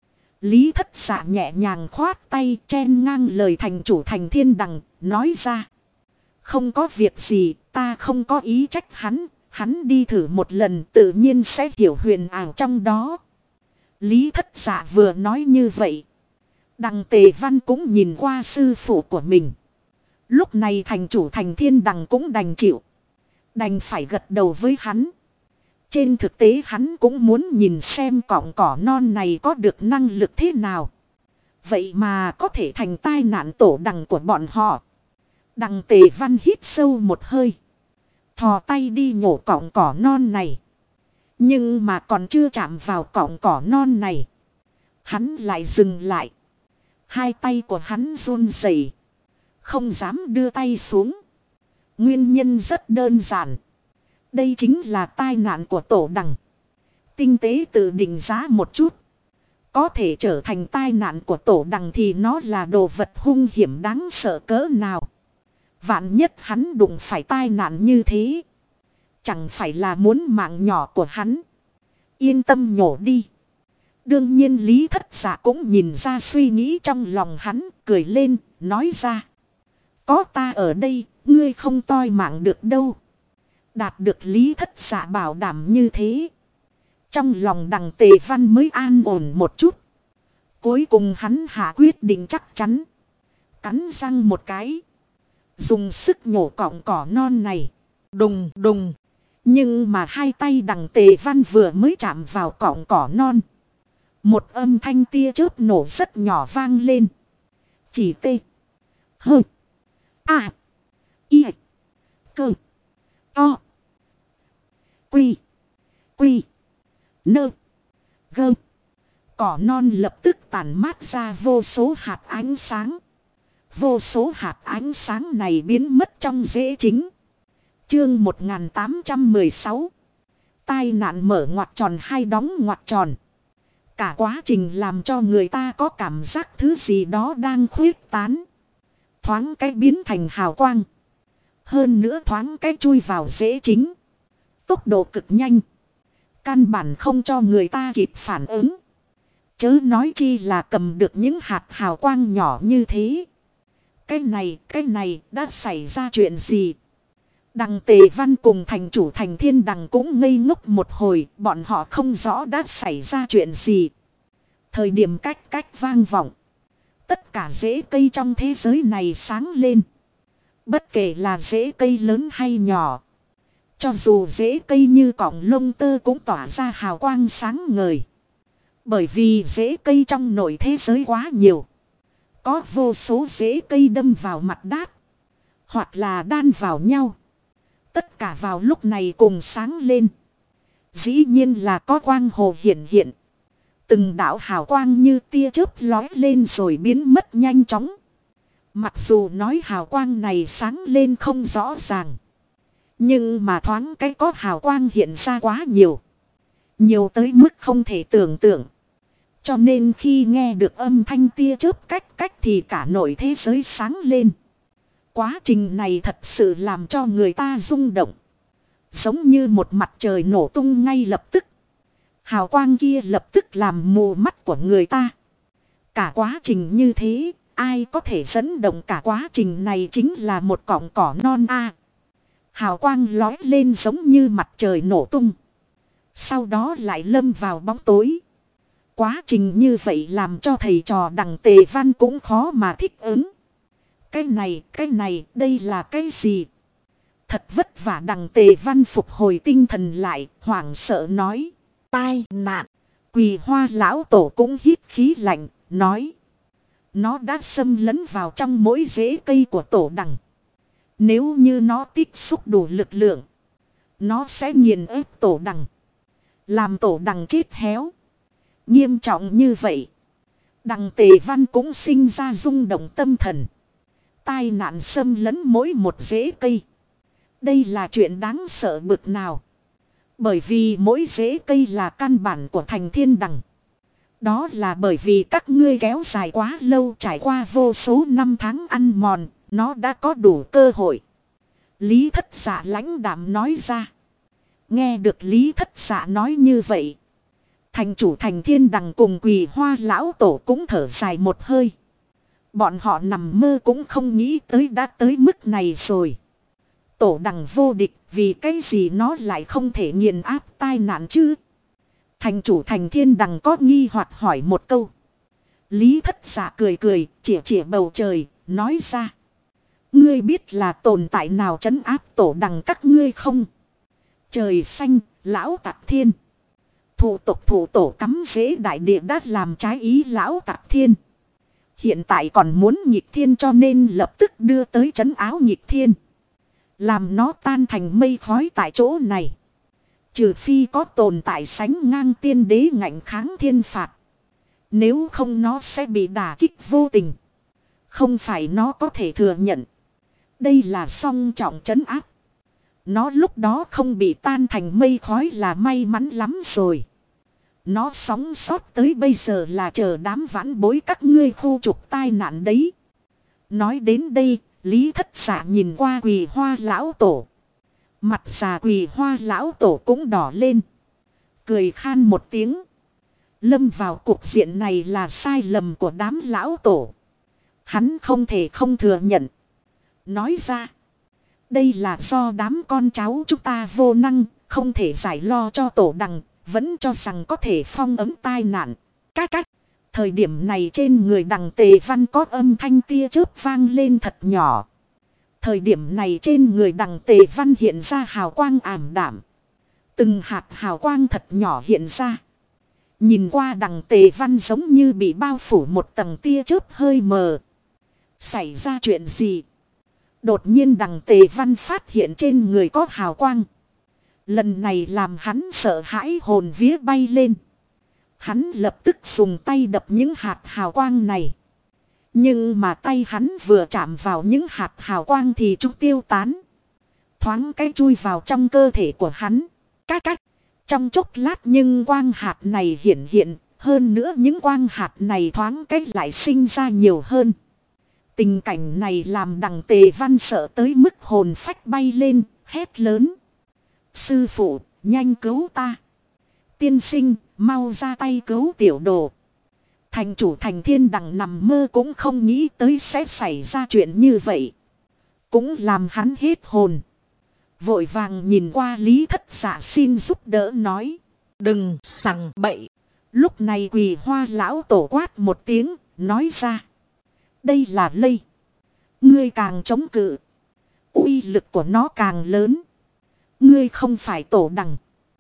Lý Thất Dạ nhẹ nhàng khoát tay chen ngang lời thành chủ Thành Thiên Đằng, nói ra. Không có việc gì, ta không có ý trách hắn. Hắn đi thử một lần tự nhiên sẽ hiểu huyền ảo trong đó. Lý Thất Dạ vừa nói như vậy. Đằng Tề Văn cũng nhìn qua sư phụ của mình. Lúc này thành chủ Thành Thiên Đằng cũng đành chịu. Đành phải gật đầu với hắn. Trên thực tế hắn cũng muốn nhìn xem cọng cỏ non này có được năng lực thế nào. Vậy mà có thể thành tai nạn tổ đằng của bọn họ. Đằng Tề Văn hít sâu một hơi. Thò tay đi nhổ cọng cỏ non này. Nhưng mà còn chưa chạm vào cọng cỏ non này. Hắn lại dừng lại. Hai tay của hắn run rẩy, không dám đưa tay xuống. Nguyên nhân rất đơn giản. Đây chính là tai nạn của tổ đằng. Tinh tế tự định giá một chút. Có thể trở thành tai nạn của tổ đằng thì nó là đồ vật hung hiểm đáng sợ cỡ nào. Vạn nhất hắn đụng phải tai nạn như thế. Chẳng phải là muốn mạng nhỏ của hắn. Yên tâm nhổ đi. Đương nhiên Lý Thất Giả cũng nhìn ra suy nghĩ trong lòng hắn, cười lên, nói ra. Có ta ở đây, ngươi không toi mạng được đâu. Đạt được Lý Thất Giả bảo đảm như thế. Trong lòng đằng Tề Văn mới an ổn một chút. Cuối cùng hắn hạ quyết định chắc chắn. Cắn răng một cái. Dùng sức nhổ cọng cỏ non này. Đùng đùng. Nhưng mà hai tay đằng Tề Văn vừa mới chạm vào cọng cỏ non. Một âm thanh tia chớp nổ rất nhỏ vang lên. Chỉ tê. Hơ. A. I. Cơ. To. Quy. Quy. Nơ. Gơ. Cỏ non lập tức tản mát ra vô số hạt ánh sáng. Vô số hạt ánh sáng này biến mất trong rễ chính. Chương 1816. Tai nạn mở ngoặc tròn hay đóng ngoặc tròn. Cả quá trình làm cho người ta có cảm giác thứ gì đó đang khuếch tán. Thoáng cái biến thành hào quang. Hơn nữa thoáng cái chui vào rễ chính. Tốc độ cực nhanh. Căn bản không cho người ta kịp phản ứng. Chớ nói chi là cầm được những hạt hào quang nhỏ như thế. Cái này đã xảy ra chuyện gì? Đằng Tề Văn cùng thành chủ Thành Thiên Đằng cũng ngây ngốc một hồi, bọn họ không rõ đã xảy ra chuyện gì. Thời điểm cách vang vọng. Tất cả rễ cây trong thế giới này sáng lên. Bất kể là rễ cây lớn hay nhỏ. Cho dù rễ cây như cọng lông tơ cũng tỏa ra hào quang sáng ngời. Bởi vì rễ cây trong nội thế giới quá nhiều. Có vô số rễ cây đâm vào mặt đát. Hoặc là đan vào nhau. Tất cả vào lúc này cùng sáng lên. Dĩ nhiên là có quang hồ hiện hiện. Từng đạo hào quang như tia chớp lói lên rồi biến mất nhanh chóng. Mặc dù nói hào quang này sáng lên không rõ ràng. Nhưng mà thoáng cái có hào quang hiện ra quá nhiều. Nhiều tới mức không thể tưởng tượng. Cho nên khi nghe được âm thanh tia chớp cách cách thì cả nội thế giới sáng lên. Quá trình này thật sự làm cho người ta rung động. Giống như một mặt trời nổ tung ngay lập tức. Hào quang kia lập tức làm mù mắt của người ta. Cả quá trình như thế, ai có thể dẫn động cả quá trình này chính là một cọng cỏ non a. Hào quang lói lên giống như mặt trời nổ tung. Sau đó lại lâm vào bóng tối. Quá trình như vậy làm cho thầy trò Đằng Tề Văn cũng khó mà thích ứng. Cái này, đây là cái gì? Thật vất vả Đằng Tề Văn phục hồi tinh thần lại, hoảng sợ nói. Tai nạn. Quỳ Hoa lão tổ cũng hít khí lạnh, nói. Nó đã xâm lấn vào trong mỗi rễ cây của tổ đằng. Nếu như nó tích xúc đủ lực lượng, nó sẽ nghiền ép tổ đằng. Làm tổ đằng chết héo. Nghiêm trọng như vậy. Đằng Tề Văn cũng sinh ra rung động tâm thần. Tai nạn xâm lấn mỗi một rễ cây. Đây là chuyện đáng sợ bực nào. Bởi vì mỗi rễ cây là căn bản của thành thiên đằng. Đó là bởi vì các ngươi kéo dài quá lâu, trải qua vô số năm tháng ăn mòn, nó đã có đủ cơ hội. Lý Thất Dạ lãnh đạm nói ra. Nghe được Lý Thất Dạ nói như vậy, thành chủ thành thiên đằng cùng Quỳ Hoa lão tổ cũng thở dài một hơi. Bọn họ nằm mơ cũng không nghĩ tới đã tới mức này rồi. Tổ đằng vô địch, vì cái gì nó lại không thể nghiền áp tai nạn chứ? Thành chủ thành thiên đằng có nghi hoặc hỏi một câu. Lý Thất Dạ cười cười, chĩa chĩa bầu trời, nói ra. Ngươi biết là tồn tại nào trấn áp tổ đằng các ngươi không? Trời xanh, lão Tạc Thiên. Thủ tổ cắm rễ đại địa đã làm trái ý lão Tạc Thiên. Hiện tại còn muốn nghịch thiên cho nên lập tức đưa tới trấn áo nghịch thiên. Làm nó tan thành mây khói tại chỗ này. Trừ phi có tồn tại sánh ngang tiên đế ngạnh kháng thiên phạt. Nếu không nó sẽ bị đả kích vô tình. Không phải nó có thể thừa nhận. Đây là song trọng trấn áp. Nó lúc đó không bị tan thành mây khói là may mắn lắm rồi. Nó sống sót tới bây giờ là chờ đám vãn bối các ngươi khu trục tai nạn đấy. Nói đến đây, Lý Thất Dạ nhìn qua Quỳ Hoa lão tổ. Mặt già Quỳ Hoa lão tổ cũng đỏ lên. Cười khan một tiếng. Lâm vào cuộc diện này là sai lầm của đám lão tổ. Hắn không thể không thừa nhận. Nói ra. Đây là do đám con cháu chúng ta vô năng. Không thể giải lo cho tổ đằng. Vẫn cho rằng có thể phong ấm tai nạn. Cách. Thời điểm này trên người Đằng Tề Văn có âm thanh tia chớp vang lên thật nhỏ. Thời điểm này trên người Đằng Tề Văn hiện ra hào quang ảm đạm. Từng hạt hào quang thật nhỏ hiện ra. Nhìn qua Đằng Tề Văn giống như bị bao phủ một tầng tia chớp hơi mờ. Xảy ra chuyện gì? Đột nhiên Đằng Tề Văn phát hiện trên người có hào quang. Lần này làm hắn sợ hãi hồn vía bay lên. Hắn lập tức dùng tay đập những hạt hào quang này. Nhưng mà tay hắn vừa chạm vào những hạt hào quang thì chúng tiêu tán. Thoáng cái chui vào trong cơ thể của hắn. Cách. Trong chốc lát nhưng quang hạt này hiện. Hơn nữa những quang hạt này thoáng cái lại sinh ra nhiều hơn. Tình cảnh này làm Đằng Tề Văn sợ tới mức hồn phách bay lên, hét lớn. Sư phụ, nhanh cứu ta. Tiên sinh, mau ra tay cứu tiểu đồ. Thành chủ thành thiên đằng nằm mơ cũng không nghĩ tới sẽ xảy ra chuyện như vậy. Cũng làm hắn hết hồn. Vội vàng nhìn qua Lý Thất Dạ xin giúp đỡ nói. Đừng sằng bậy. Lúc này Quỳ Hoa lão tổ quát một tiếng, nói ra. Đây là lây. Ngươi càng chống cự, uy lực của nó càng lớn. Ngươi không phải tổ đằng.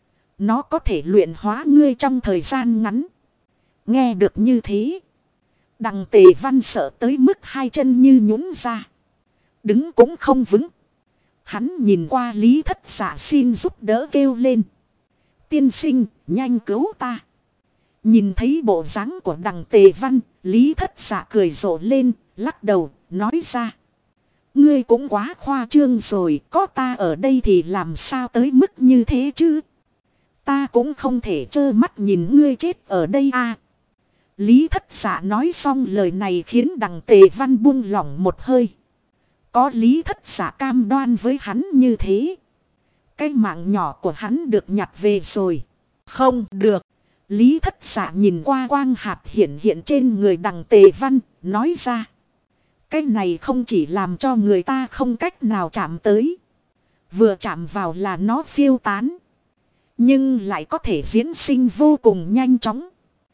Nó có thể luyện hóa ngươi trong thời gian ngắn. Nghe được như thế, Đằng Tề Văn sợ tới mức hai chân như nhũn ra. Đứng cũng không vững. Hắn nhìn qua Lý Thất Dạ xin giúp đỡ kêu lên. Tiên sinh, nhanh cứu ta. Nhìn thấy bộ dáng của Đằng Tề Văn, Lý Thất Dạ cười rộ lên, lắc đầu, nói ra. Ngươi cũng quá khoa trương rồi, có ta ở đây thì làm sao tới mức như thế chứ? Ta cũng không thể trơ mắt nhìn ngươi chết ở đây à. Lý Thất Dạ nói xong lời này khiến Đằng Tề Văn buông lỏng một hơi. Có Lý Thất Dạ cam đoan với hắn như thế, cái mạng nhỏ của hắn được nhặt về rồi. Không được. Lý Thất Dạ nhìn qua quang hạt hiện hiện trên người Đằng Tề Văn, nói ra. Cái này không chỉ làm cho người ta không cách nào chạm tới. Vừa chạm vào là nó phiêu tán. Nhưng lại có thể diễn sinh vô cùng nhanh chóng.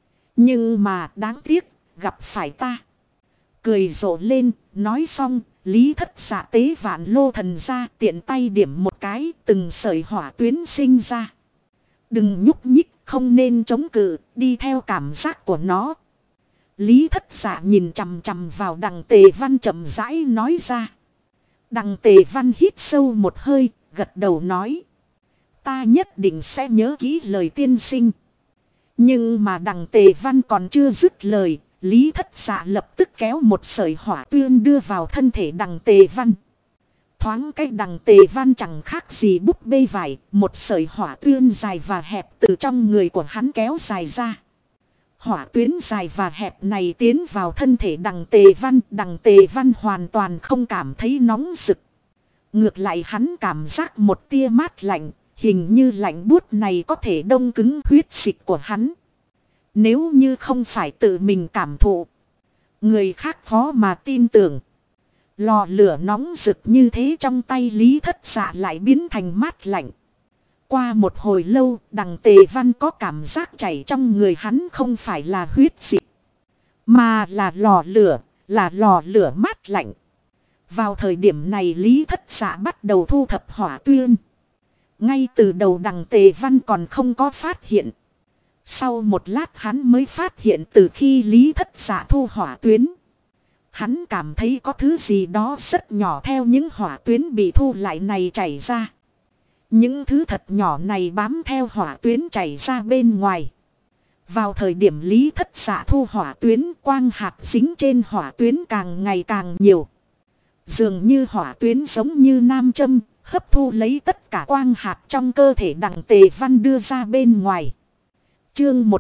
Nhưng mà đáng tiếc, gặp phải ta. Cười rộ lên, nói xong, Lý Thất Dạ tế vạn lô thần ra, tiện tay điểm một cái, từng sợi hỏa tuyến sinh ra. Đừng nhúc nhích, không nên chống cự, đi theo cảm giác của nó. Lý Thất Dạ nhìn chằm chằm vào Đằng Tề Văn chậm rãi nói ra. Đằng Tề Văn hít sâu một hơi, gật đầu nói. Ta nhất định sẽ nhớ kỹ lời tiên sinh. Nhưng mà Đằng Tề Văn còn chưa dứt lời, Lý Thất Dạ lập tức kéo một sợi hỏa tuyên đưa vào thân thể Đằng Tề Văn. Thoáng cái Đằng Tề Văn chẳng khác gì búp bê vải, một sợi hỏa tuyên dài và hẹp từ trong người của hắn kéo dài ra. Hỏa tuyến dài và hẹp này tiến vào thân thể Đằng Tề Văn hoàn toàn không cảm thấy nóng rực. Ngược lại hắn cảm giác một tia mát lạnh, hình như lạnh buốt này có thể đông cứng huyết dịch của hắn. Nếu như không phải tự mình cảm thụ, người khác khó mà tin tưởng. Lò lửa nóng rực như thế trong tay Lý Thất Dạ lại biến thành mát lạnh. Qua một hồi lâu, Đằng Tề Văn có cảm giác chảy trong người hắn không phải là huyết dịch, mà là lò lửa mát lạnh. Vào thời điểm này Lý Thất Dạ bắt đầu thu thập hỏa tuyên. Ngay từ đầu Đằng Tề Văn còn không có phát hiện. Sau một lát hắn mới phát hiện từ khi Lý Thất Dạ thu hỏa tuyến. Hắn cảm thấy có thứ gì đó rất nhỏ theo những hỏa tuyến bị thu lại này chảy ra. Những thứ thật nhỏ này bám theo hỏa tuyến chảy ra bên ngoài. Vào thời điểm Lý Thất Dạ thu hỏa tuyến, quang hạt dính trên hỏa tuyến càng ngày càng nhiều. Dường như hỏa tuyến giống như nam châm, hấp thu lấy tất cả quang hạt trong cơ thể Đằng Tề Văn đưa ra bên ngoài. Chương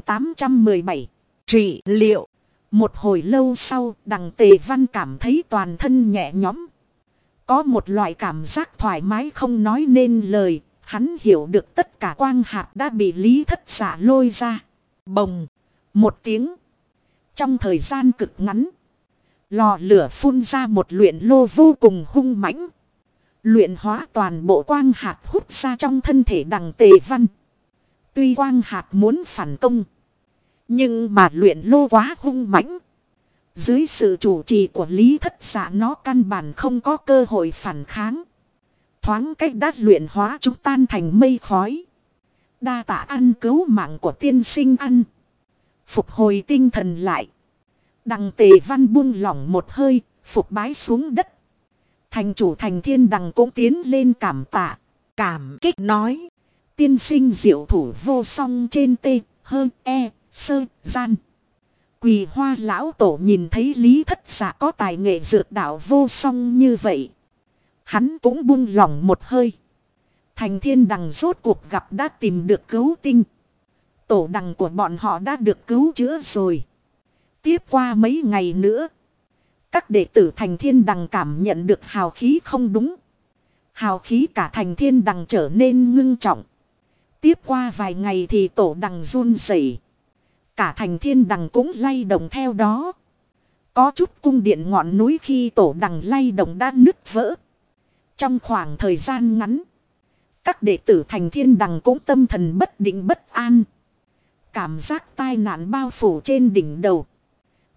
1817 trị liệu. Một hồi lâu sau, Đằng Tề Văn cảm thấy toàn thân nhẹ nhõm. Có một loại cảm giác thoải mái không nói nên lời. Hắn hiểu được tất cả quang hạt đã bị Lý Thất Dạ lôi ra. Bồng. Một tiếng. Trong thời gian cực ngắn, lò lửa phun ra một luyện lô vô cùng hung mãnh. Luyện hóa toàn bộ quang hạt hút ra trong thân thể Đằng Tề Văn. Tuy quang hạt muốn phản công, nhưng mà luyện lô quá hung mãnh. Dưới sự chủ trì của Lý Thất Dạ nó căn bản không có cơ hội phản kháng. Thoáng cách đã luyện hóa chúng tan thành mây khói. Đa tạ ăn cứu mạng của tiên sinh ăn. Phục hồi tinh thần lại, Đằng Tề Văn buông lỏng một hơi, phục bái xuống đất. Thành chủ Thành Thiên Đằng cũng tiến lên cảm tạ. Cảm kích nói. Tiên sinh diệu thủ vô song trên tê, hơn e, sơ, gian. Quỳ Hoa lão tổ nhìn thấy Lý Thất Dạ có tài nghệ dược đạo vô song như vậy, hắn cũng buông lỏng một hơi. Thành Thiên Đằng rốt cuộc gặp đã tìm được cứu tinh. Tổ đằng của bọn họ đã được cứu chữa rồi. Tiếp qua mấy ngày nữa, các đệ tử Thành Thiên Đằng cảm nhận được hào khí không đúng. Hào khí cả Thành Thiên Đằng trở nên ngưng trọng. Tiếp qua vài ngày thì tổ đằng run rẩy, cả Thành Thiên Đằng cũng lay động theo đó. Có chút cung điện ngọn núi khi tổ đằng lay động đã nứt vỡ. Trong khoảng thời gian ngắn, các đệ tử Thành Thiên Đằng cũng tâm thần bất định bất an. Cảm giác tai nạn bao phủ trên đỉnh đầu.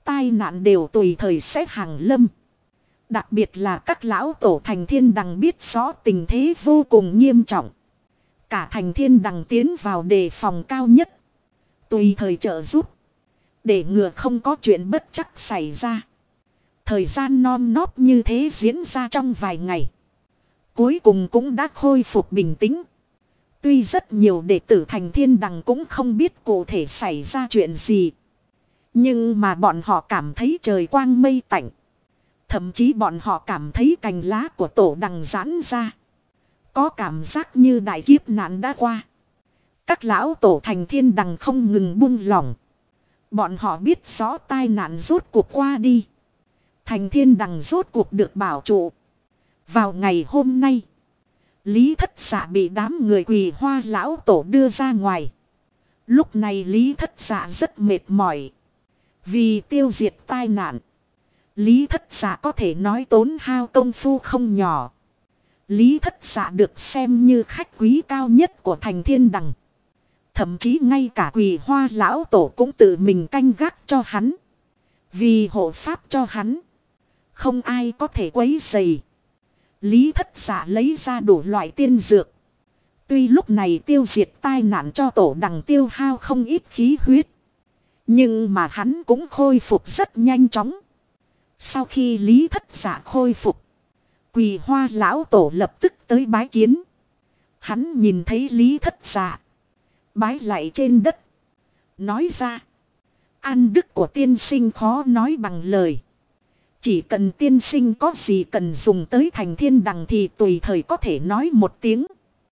tai nạn đều tùy thời sẽ hàng lâm. Đặc biệt là các lão tổ thành thiên đằng biết rõ tình thế vô cùng nghiêm trọng. Cả thành thiên đằng tiến vào đề phòng cao nhất. Tùy thời trợ giúp. Để ngừa không có chuyện bất trắc xảy ra. Thời gian non nóp như thế diễn ra trong vài ngày. Cuối cùng cũng đã khôi phục bình tĩnh. Tuy rất nhiều đệ tử thành thiên đằng cũng không biết cụ thể xảy ra chuyện gì. Nhưng mà bọn họ cảm thấy trời quang mây tạnh. Thậm chí bọn họ cảm thấy cành lá của tổ đằng giãn ra. Có cảm giác như đại kiếp nạn đã qua. Các lão tổ thành thiên đằng không ngừng buông lỏng. Bọn họ biết rõ tai nạn rốt cuộc qua đi. Thành thiên đằng rốt cuộc được bảo trụ. Vào ngày hôm nay, Lý Thất Dạ bị đám người Quỳ Hoa lão tổ đưa ra ngoài. Lúc này Lý Thất Dạ rất mệt mỏi. Vì tiêu diệt tai nạn, Lý Thất Dạ có thể nói tốn hao công phu không nhỏ. Lý Thất Dạ được xem như khách quý cao nhất của thành thiên đằng. Thậm chí ngay cả Quỳ Hoa lão tổ cũng tự mình canh gác cho hắn. Vì hộ pháp cho hắn, không ai có thể quấy rầy. Lý Thất Dạ lấy ra đủ loại tiên dược. Tuy lúc này tiêu diệt tai nạn cho tổ đằng tiêu hao không ít khí huyết. Nhưng mà hắn cũng khôi phục rất nhanh chóng. Sau khi Lý Thất Dạ khôi phục, Quỳ Hoa lão tổ lập tức tới bái kiến. Hắn nhìn thấy Lý Thất Dạ, bái lạy trên đất, nói ra: An đức của tiên sinh khó nói bằng lời. Chỉ cần tiên sinh có gì cần dùng tới thành thiên đằng thì tùy thời có thể nói một tiếng.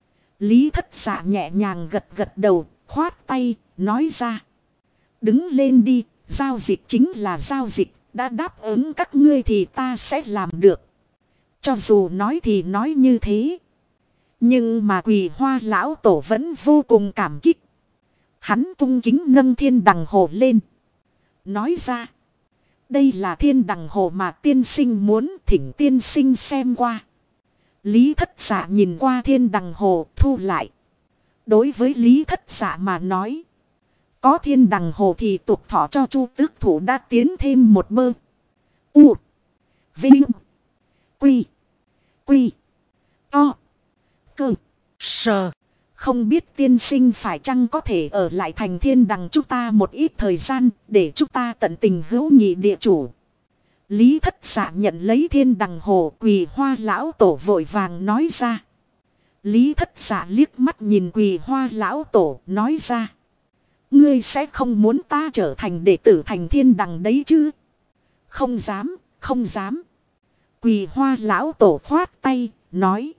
Lý Thất Dạ nhẹ nhàng gật gật đầu, khoát tay, nói ra: Đứng lên đi, giao dịch chính là giao dịch, đã đáp ứng các ngươi thì ta sẽ làm được. Cho dù nói thì nói như thế, nhưng mà Quỳ Hoa lão tổ vẫn vô cùng cảm kích. Hắn cung kính nâng thiên đằng hồ lên, nói ra: Đây là thiên đằng hồ mà tiên sinh muốn, thỉnh tiên sinh xem qua. Lý Thất Dạ nhìn qua thiên đằng hồ, thu lại. Đối với Lý Thất Dạ mà nói, có thiên đằng hồ thì tục thọ cho Chu Tước Thủ đã tiến thêm một bơ. U, Vinh, Quy, Quy, To, Cơ, Sờ. Không biết tiên sinh phải chăng có thể ở lại thành thiên đằng chúng ta một ít thời gian để chúng ta tận tình hữu nghị địa chủ. Lý Thất Dạ nhận lấy thiên đằng hồ, Quỳ Hoa lão tổ vội vàng nói ra. Lý Thất Dạ liếc mắt nhìn Quỳ Hoa lão tổ, nói ra: Ngươi sẽ không muốn ta trở thành đệ tử thành thiên đằng đấy chứ? Không dám, không dám. Quỳ Hoa lão tổ khoát tay, nói: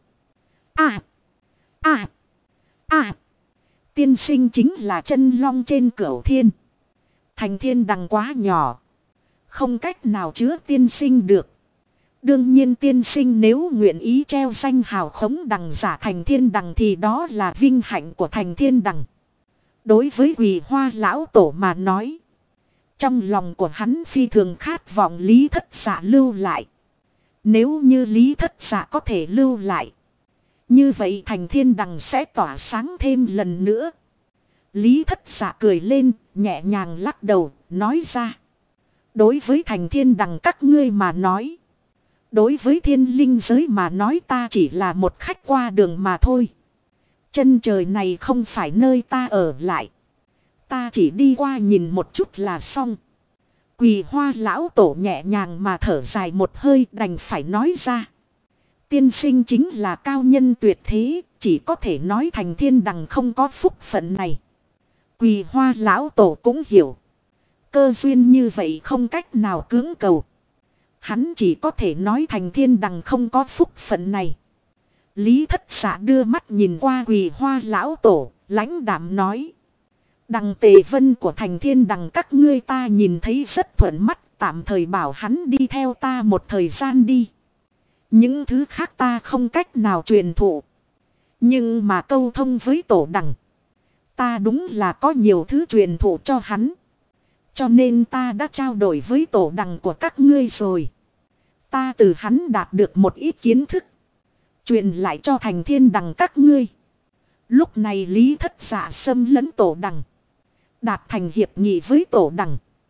Tiên sinh chính là chân long trên cửu thiên. Thành thiên đằng quá nhỏ, không cách nào chứa tiên sinh được. Đương nhiên tiên sinh nếu nguyện ý treo danh hào khống đằng giả thành thiên đằng thì đó là vinh hạnh của thành thiên đằng. Đối với Quỳ Hoa lão tổ mà nói, trong lòng của hắn phi thường khát vọng Lý Thất Dạ lưu lại. Nếu như Lý Thất Dạ có thể lưu lại, như vậy thành thiên đằng sẽ tỏa sáng thêm lần nữa. Lý Thất Dạ cười lên, nhẹ nhàng lắc đầu, nói ra: Đối với thành thiên đằng các ngươi mà nói, đối với thiên linh giới mà nói, ta chỉ là một khách qua đường mà thôi. Chân trời này không phải nơi ta ở lại. Ta chỉ đi qua nhìn một chút là xong. Quỳ Hoa lão tổ nhẹ nhàng mà thở dài một hơi, đành phải nói ra: Tiên sinh chính là cao nhân tuyệt thế, chỉ có thể nói thành thiên đằng không có phúc phận này. Quỳ Hoa lão tổ cũng hiểu, cơ duyên như vậy không cách nào cưỡng cầu. Hắn chỉ có thể nói thành thiên đằng không có phúc phận này. Lý Thất Dạ đưa mắt nhìn qua Quỳ Hoa lão tổ, lãnh đạm nói: Đằng Tề Vân của thành thiên đằng các ngươi ta nhìn thấy rất thuận mắt, tạm thời bảo hắn đi theo ta một thời gian đi. Những thứ khác ta không cách nào truyền thụ. Nhưng mà câu thông với tổ đằng, ta đúng là có nhiều thứ truyền thụ cho hắn. Cho nên ta đã trao đổi với tổ đằng của các ngươi rồi. Ta từ hắn đạt được một ít kiến thức, truyền lại cho thành thiên đằng các ngươi. Lúc này Lý Thất Dạ xâm lấn tổ đằng, đạt thành hiệp nghị với tổ đằng.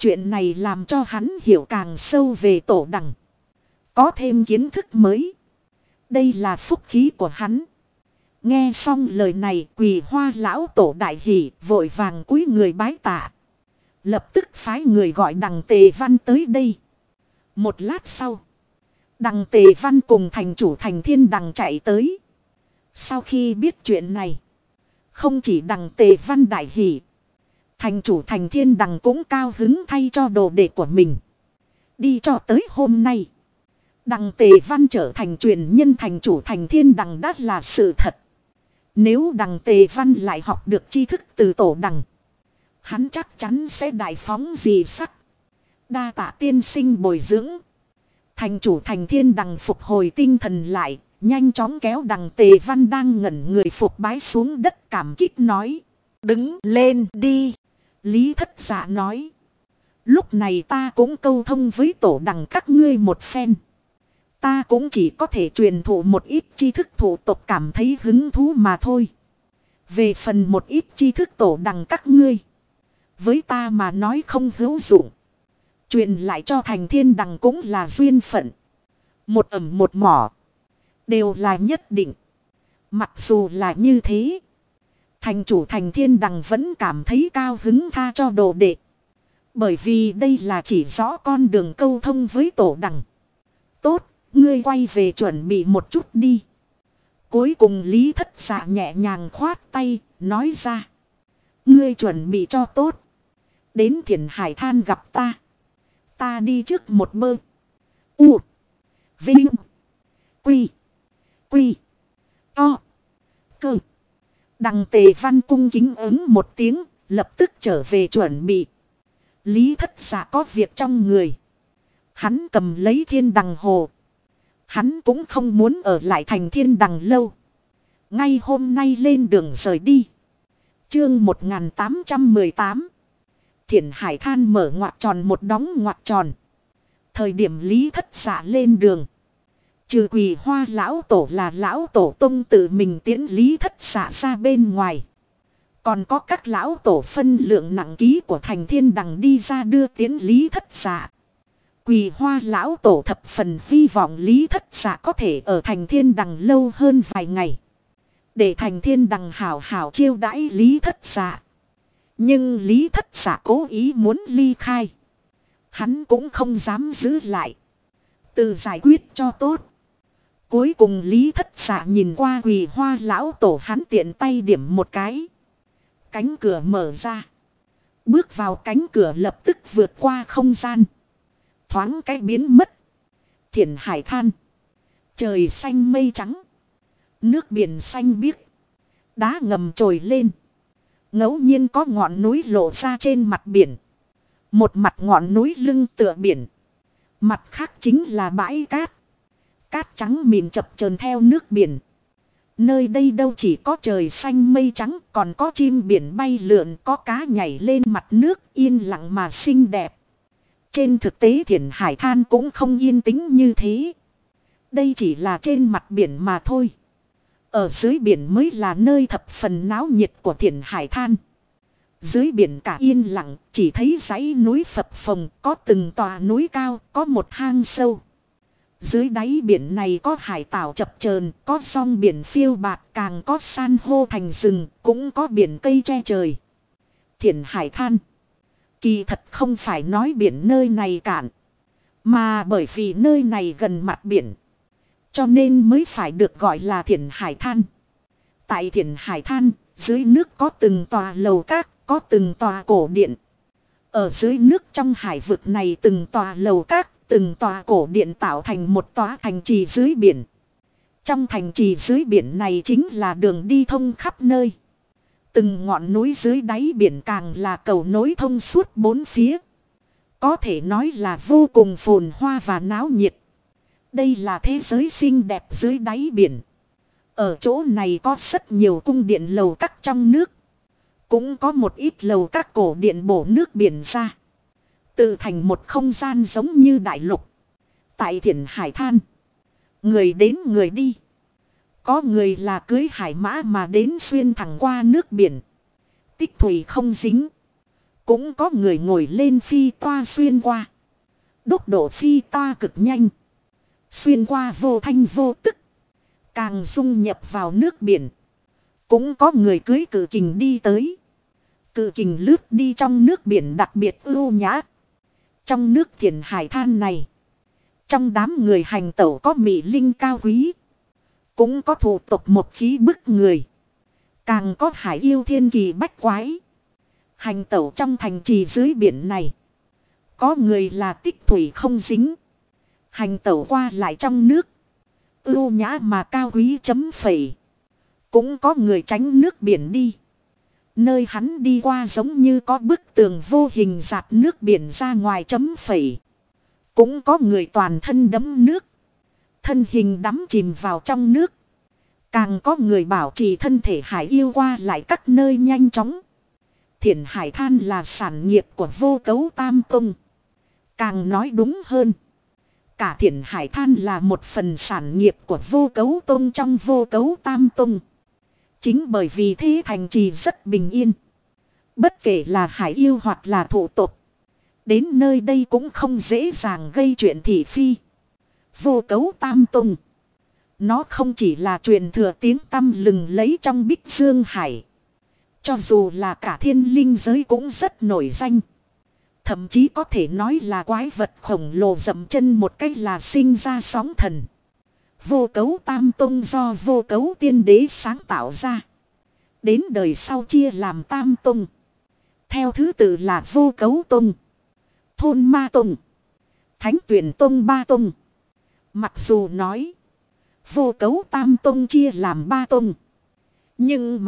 Chuyện này làm cho hắn hiểu càng sâu về tổ đằng. Có thêm kiến thức mới. Đây là phúc khí của hắn. Nghe xong lời này, Quỳ Hoa lão tổ đại hỉ, vội vàng cúi người bái tạ. Lập tức phái người gọi Đằng Tề Văn tới đây. Một lát sau, Đằng Tề Văn cùng thành chủ Thành Thiên Đằng chạy tới. Sau khi biết chuyện này, không chỉ Đằng Tề Văn đại hỉ, thành chủ Thành Thiên Đằng cũng cao hứng thay cho đồ đệ của mình. Đi cho tới hôm nay, Đằng Tề Văn trở thành truyền nhân thành chủ Thành Thiên Đằng đã là sự thật. Nếu Đằng Tề Văn lại học được tri thức từ tổ đằng, hắn chắc chắn sẽ đại phóng dị sắc. Đa tạ tiên sinh bồi dưỡng. Thành chủ Thành Thiên Đằng phục hồi tinh thần lại, nhanh chóng kéo Đằng Tề Văn đang ngẩn người phục bái xuống đất, cảm kích nói: đứng lên đi. Lý Thất Dạ nói: lúc này ta cũng câu thông với tổ đằng các ngươi một phen. Ta cũng chỉ có thể truyền thụ một ít tri thức thủ tộc cảm thấy hứng thú mà thôi. Về phần một ít tri thức tổ đằng các ngươi, với ta mà nói không hữu dụng. Truyền lại cho Thành Thiên Đằng cũng là duyên phận. Một ẩm một mỏ, đều là nhất định. Mặc dù là như thế, thành chủ Thành Thiên Đằng vẫn cảm thấy cao hứng tha cho đồ đệ. Bởi vì đây là chỉ rõ con đường câu thông với tổ đằng. Tốt, ngươi quay về chuẩn bị một chút đi. Cuối cùng Lý Thất Dạ nhẹ nhàng khoát tay, nói ra: ngươi chuẩn bị cho tốt. Đến Thiền Hải Than gặp ta. Ta đi trước một bơ. U. Vinh. Quy. Quy. To. Cơ. Đằng Tề Văn cung kính ứng một tiếng, lập tức trở về chuẩn bị. Lý Thất Dạ có việc trong người. Hắn cầm lấy Thiên Đằng hồ. Hắn cũng không muốn ở lại thành Thiên Đằng lâu. Ngay hôm nay lên đường rời đi. Chương 1818. Thiền Hải Than mở ngoặc tròn một đóng ngoặc tròn. Thời điểm Lý Thất Dạ lên đường, trừ Quỳ Hoa lão tổ là lão tổ tông tự mình tiễn Lý Thất Dạ ra bên ngoài, còn có các lão tổ phân lượng nặng ký của thành Thiên Đằng đi ra đưa tiễn Lý Thất Dạ. Quỳ Hoa lão tổ thập phần hy vọng Lý Thất Dạ có thể ở thành Thiên Đằng lâu hơn vài ngày, để thành Thiên Đằng hảo hảo chiêu đãi Lý Thất Dạ. Nhưng Lý Thất Dạ cố ý muốn ly khai, hắn cũng không dám giữ lại, tự giải quyết cho tốt. Cuối cùng Lý Thất Dạ nhìn qua Quỳ Hoa lão tổ, hắn tiện tay điểm một cái, cánh cửa mở ra. Bước vào cánh cửa lập tức vượt qua không gian, thoáng cái biến mất. Thiền Hải Than, trời xanh mây trắng, nước biển xanh biếc, đá ngầm trồi lên. Ngẫu nhiên có ngọn núi lộ ra trên mặt biển. Một mặt ngọn núi lưng tựa biển, mặt khác chính là bãi cát. Cát trắng mịn chập chờn theo nước biển. Nơi đây đâu chỉ có trời xanh mây trắng, còn có chim biển bay lượn, có cá nhảy lên mặt nước, yên lặng mà xinh đẹp. Trên thực tế Thiền Hải Than cũng không yên tĩnh như thế. Đây chỉ là trên mặt biển mà thôi. Ở dưới biển mới là nơi thập phần náo nhiệt của Thiền Hải Than. Dưới biển cả yên lặng, chỉ thấy dãy núi phập phồng, có từng tòa núi cao, có một hang sâu. Dưới đáy biển này có hải tảo chập chờn, có song biển phiêu bạc, càng có san hô thành rừng, cũng có biển cây che trời. Thiền Hải Than, kỳ thật không phải nói biển nơi này cạn, mà bởi vì nơi này gần mặt biển, cho nên mới phải được gọi là Thiền Hải Than. Tại Thiền Hải Than, dưới nước có từng tòa lầu các, có từng tòa cổ điện. Ở dưới nước trong hải vực này, từng tòa lầu các, từng tòa cổ điện tạo thành một tòa thành trì dưới biển. Trong thành trì dưới biển này chính là đường đi thông khắp nơi. Từng ngọn núi dưới đáy biển càng là cầu nối thông suốt bốn phía. Có thể nói là vô cùng phồn hoa và náo nhiệt. Đây là thế giới xinh đẹp dưới đáy biển. Ở chỗ này có rất nhiều cung điện lầu các trong nước. Cũng có một ít lầu các cổ điện bổ nước biển ra, tự thành một không gian giống như đại lục. Tại Thiền Hải Than, người đến người đi. Có người là cưới hải mã mà đến xuyên thẳng qua nước biển, tích thủy không dính. Cũng có người ngồi lên phi toa xuyên qua. Đốc độ phi toa cực nhanh. Xuyên qua vô thanh vô tức. Càng dung nhập vào nước biển. Cũng có người cưới cự kình đi tới. Cự kình lướt đi trong nước biển đặc biệt ưu nhã. Trong nước Thiền Hải Than này. Trong đám người hành tẩu có mỹ linh cao quý. Cũng có thủ tộc một khí bức người. Càng có hải yêu thiên kỳ bách quái. Hành tẩu trong thành trì dưới biển này. Có người là tích thủy không dính. Hành tẩu qua lại trong nước. Ưu nhã mà cao quý chấm phẩy. Cũng có người tránh nước biển đi. Nơi hắn đi qua giống như có bức tường vô hình dạt nước biển ra ngoài chấm phẩy. Cũng có người toàn thân đẫm nước. Thân hình đắm chìm vào trong nước. Càng có người bảo trì thân thể hải yêu qua lại các nơi nhanh chóng. Thiền Hải Than là sản nghiệp của Vô Cấu Tam Tông. Càng nói đúng hơn. Cả Thiền Hải Than là một phần sản nghiệp của Vô Cấu Tông trong Vô Cấu Tam Tông. Chính bởi vì thế thành trì rất bình yên. Bất kể là hải yêu hoặc là thủ tộc. Đến nơi đây cũng không dễ dàng gây chuyện thị phi. Vô Cấu Tam Tông. Nó không chỉ là truyền thừa tiếng tăm lừng lấy trong Bích Dương Hải. Cho dù là cả thiên linh giới cũng rất nổi danh. Thậm chí có thể nói là quái vật khổng lồ dậm chân một cách là sinh ra sóng thần. Vô Cấu Tam Tông do Vô Cấu Tiên Đế sáng tạo ra. Đến đời sau chia làm Tam Tông. Theo thứ tự là Vô Cấu Tông, Thôn Ma Tông, Thánh Tuyển Tông ba tông. Mặc dù nói Vô Cấu Tam Tông chia làm ba tông. Nhưng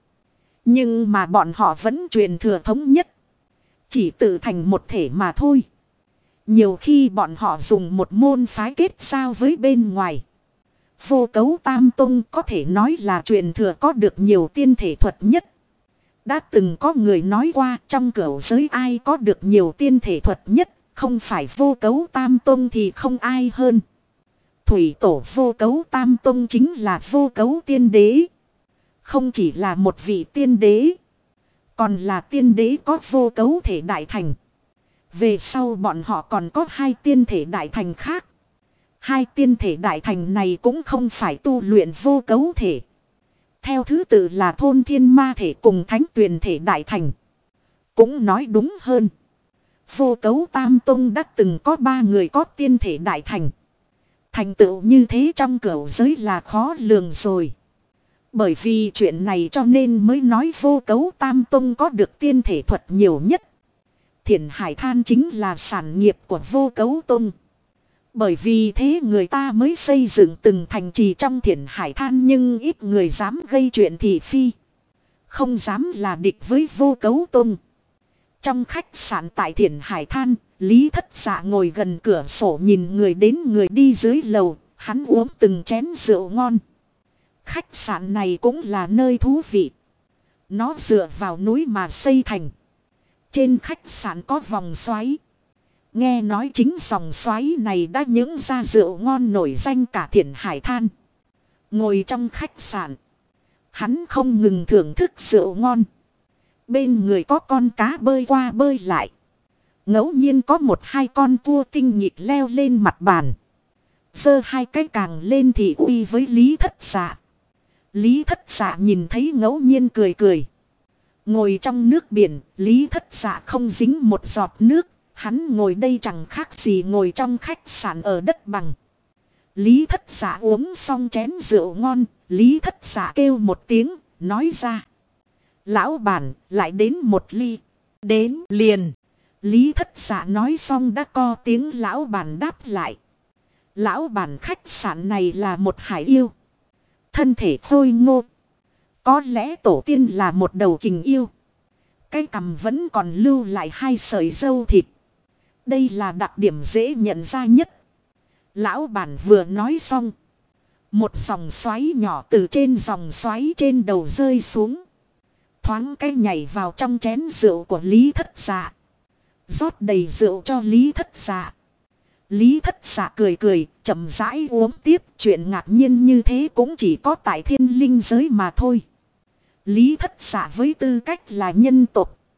mà bọn họ vẫn truyền thừa thống nhất. Chỉ tự thành một thể mà thôi. Nhiều khi bọn họ dùng một môn phái kết giao với bên ngoài. Vô Cấu Tam Tông có thể nói là truyền thừa có được nhiều tiên thể thuật nhất. Đã từng có người nói qua trong cửu giới ai có được nhiều tiên thể thuật nhất. Không phải Vô Cấu Tam Tông thì không ai hơn. Thủy tổ Vô Cấu Tam Tông chính là Vô Cấu Tiên Đế. Không chỉ là một vị tiên đế. Còn là tiên đế có vô cấu thể đại thành. Về sau bọn họ còn có hai tiên thể đại thành khác. Hai tiên thể đại thành này cũng không phải tu luyện vô cấu thể. Theo thứ tự là Thôn Thiên Ma thể cùng Thánh Tuyền thể đại thành. Cũng nói đúng hơn. Vô Cấu Tam Tông đã từng có ba người có tiên thể đại thành. Thành tựu như thế trong cửu giới là khó lường rồi. Bởi vì chuyện này cho nên mới nói Vô Cấu Tam Tông có được tiên thể thuật nhiều nhất. Thiền Hải Than chính là sản nghiệp của Vô Cấu Tông. Bởi vì thế người ta mới xây dựng từng thành trì trong Thiền Hải Than, nhưng ít người dám gây chuyện thị phi. Không dám là địch với Vô Cấu Tông. Trong khách sạn tại Thiền Hải Than, Lý Thất Dạ ngồi gần cửa sổ nhìn người đến người đi dưới lầu, hắn uống từng chén rượu ngon. Khách sạn này cũng là nơi thú vị. Nó dựa vào núi mà xây thành. Trên khách sạn có vòng xoáy. Nghe nói chính dòng xoáy này đã những ra rượu ngon nổi danh cả Thiền Hải Than. Ngồi trong khách sạn, hắn không ngừng thưởng thức rượu ngon. Bên người có con cá bơi qua bơi lại. Ngẫu nhiên có một hai con cua tinh nhịp leo lên mặt bàn. Giơ hai cái càng lên thì uy với Lý Thất Dạ. Lý Thất Dạ nhìn thấy ngẫu nhiên cười cười. Ngồi trong nước biển, Lý Thất Dạ không dính một giọt nước. Hắn ngồi đây chẳng khác gì ngồi trong khách sạn ở đất bằng. Lý Thất Dạ uống xong chén rượu ngon, Lý Thất Dạ kêu một tiếng, nói ra. Lão bản, lại đến một ly. Đến liền. Lý Thất Dạ nói xong đã co tiếng lão bản đáp lại. Lão bản khách sạn này là một hải yêu. Thân thể khôi ngô. Có lẽ tổ tiên là một đầu kình yêu. Cái cằm vẫn còn lưu lại hai sợi râu thịt. Đây là đặc điểm dễ nhận ra nhất. Lão bản vừa nói xong. Một dòng xoáy nhỏ từ trên dòng xoáy trên đầu rơi xuống. Thoáng cái nhảy vào trong chén rượu của Lý Thất Dạ. Rót đầy rượu cho Lý Thất Dạ. Lý Thất Dạ cười cười, chậm rãi uống tiếp. Chuyện ngạc nhiên như thế cũng chỉ có tại thiên linh giới mà thôi. Lý Thất Dạ với tư cách là nhân tộc.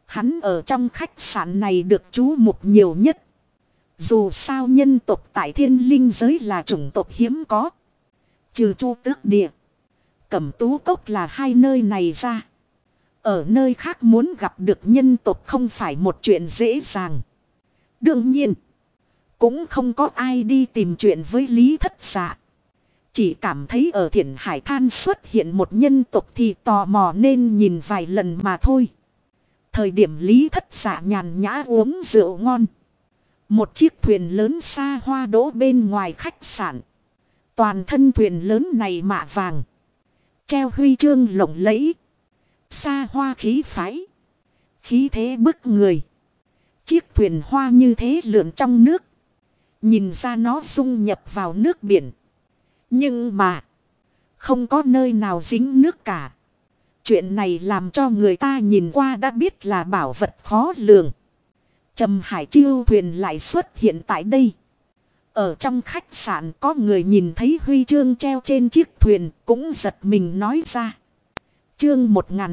Hắn ở trong khách sạn này được chú mục nhiều nhất. Dù sao nhân tộc tại thiên linh giới là chủng tộc hiếm có. Trừ Chu Tước Địa, Cẩm Tú Cốc là hai nơi này ra. Ở nơi khác muốn gặp được nhân tộc không phải một chuyện dễ dàng. Đương nhiên, cũng không có ai đi tìm chuyện với Lý Thất Dạ. Chỉ cảm thấy ở Thiển Hải Than xuất hiện một nhân tộc thì tò mò nên nhìn vài lần mà thôi. Thời điểm Lý Thất Dạ nhàn nhã uống rượu ngon. Một chiếc thuyền lớn xa hoa đỗ bên ngoài khách sạn. Toàn thân thuyền lớn này mạ vàng, treo huy chương lộng lẫy, xa hoa khí phái, khí thế bức người. Chiếc thuyền hoa như thế lượn trong nước, nhìn ra nó dung nhập vào nước biển. Nhưng mà không có nơi nào dính nước cả. Chuyện này làm cho người ta nhìn qua đã biết là bảo vật khó lường. Trầm Hải Chiêu thuyền lại xuất hiện tại đây. Ở trong khách sạn có người nhìn thấy huy chương treo trên chiếc thuyền cũng giật mình nói ra. Chương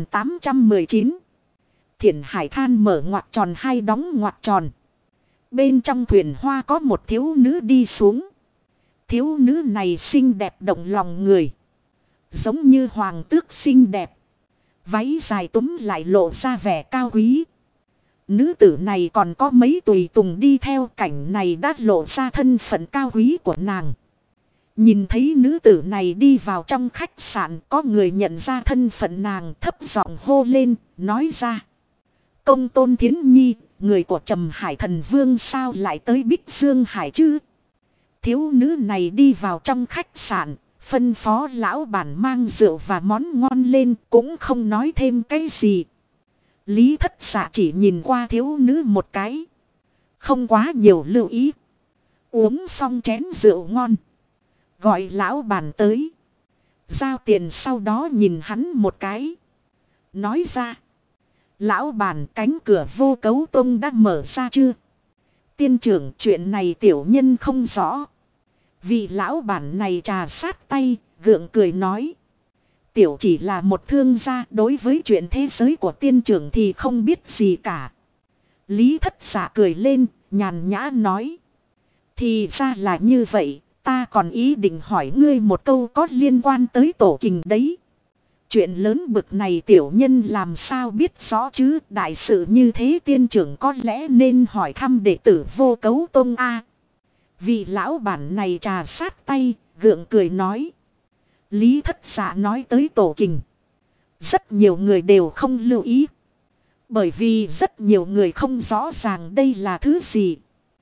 1819. Thiển Hải Than mở ngoặc tròn hai đóng ngoặc tròn. Bên trong thuyền hoa có một thiếu nữ đi xuống. Thiếu nữ này xinh đẹp động lòng người. Giống như hoàng tước xinh đẹp. Váy dài túm lại lộ ra vẻ cao quý. Nữ tử này còn có mấy tùy tùng đi theo, cảnh này đã lộ ra thân phận cao quý của nàng. Nhìn thấy nữ tử này đi vào trong khách sạn, có người nhận ra thân phận nàng, thấp giọng hô lên, nói ra. Công Tôn Thiến Nhi, người của Trầm Hải Thần Vương sao lại tới Bích Dương Hải chứ? Thiếu nữ này đi vào trong khách sạn, phân phó lão bản mang rượu và món ngon lên, cũng không nói thêm cái gì. Lý Thất Dạ chỉ nhìn qua thiếu nữ một cái, không quá nhiều lưu ý. Uống xong chén rượu ngon, gọi lão bản tới, giao tiền, sau đó nhìn hắn một cái, nói ra. Lão bản, cánh cửa Vô Cấu Tông đã mở ra chưa? Tiên trưởng, chuyện này tiểu nhân không rõ. Vị lão bản này trà sát tay, gượng cười nói. Tiểu chỉ là một thương gia, đối với chuyện thế giới của tiên trưởng thì không biết gì cả. Lý Thất Dạ cười lên, nhàn nhã nói. Thì ra là như vậy, ta còn ý định hỏi ngươi một câu có liên quan tới tổ kình đấy. Chuyện lớn bực này tiểu nhân làm sao biết rõ chứ, đại sự như thế tiên trưởng có lẽ nên hỏi thăm đệ tử Vô Cấu Tông a. Vị lão bản này trà sát tay, gượng cười nói. Lý Thất Dạ nói tới tổ kình, rất nhiều người đều không lưu ý. Bởi vì rất nhiều người không rõ ràng đây là thứ gì.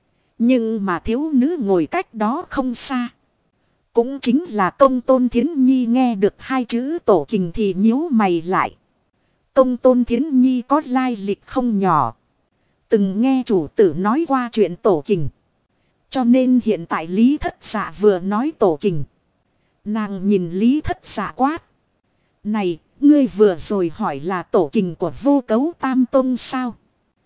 Nhưng mà thiếu nữ ngồi cách đó không xa, cũng chính là Công Tôn Thiến Nhi, nghe được hai chữ tổ kình thì nhíu mày lại. Công Tôn Thiến Nhi có lai lịch không nhỏ, từng nghe chủ tử nói qua chuyện tổ kình. Cho nên hiện tại Lý Thất Dạ vừa nói tổ kình, nàng nhìn Lý Thất Dạ quát. Này, ngươi vừa rồi hỏi là tổ kình của Vô Cấu Tam Tông sao?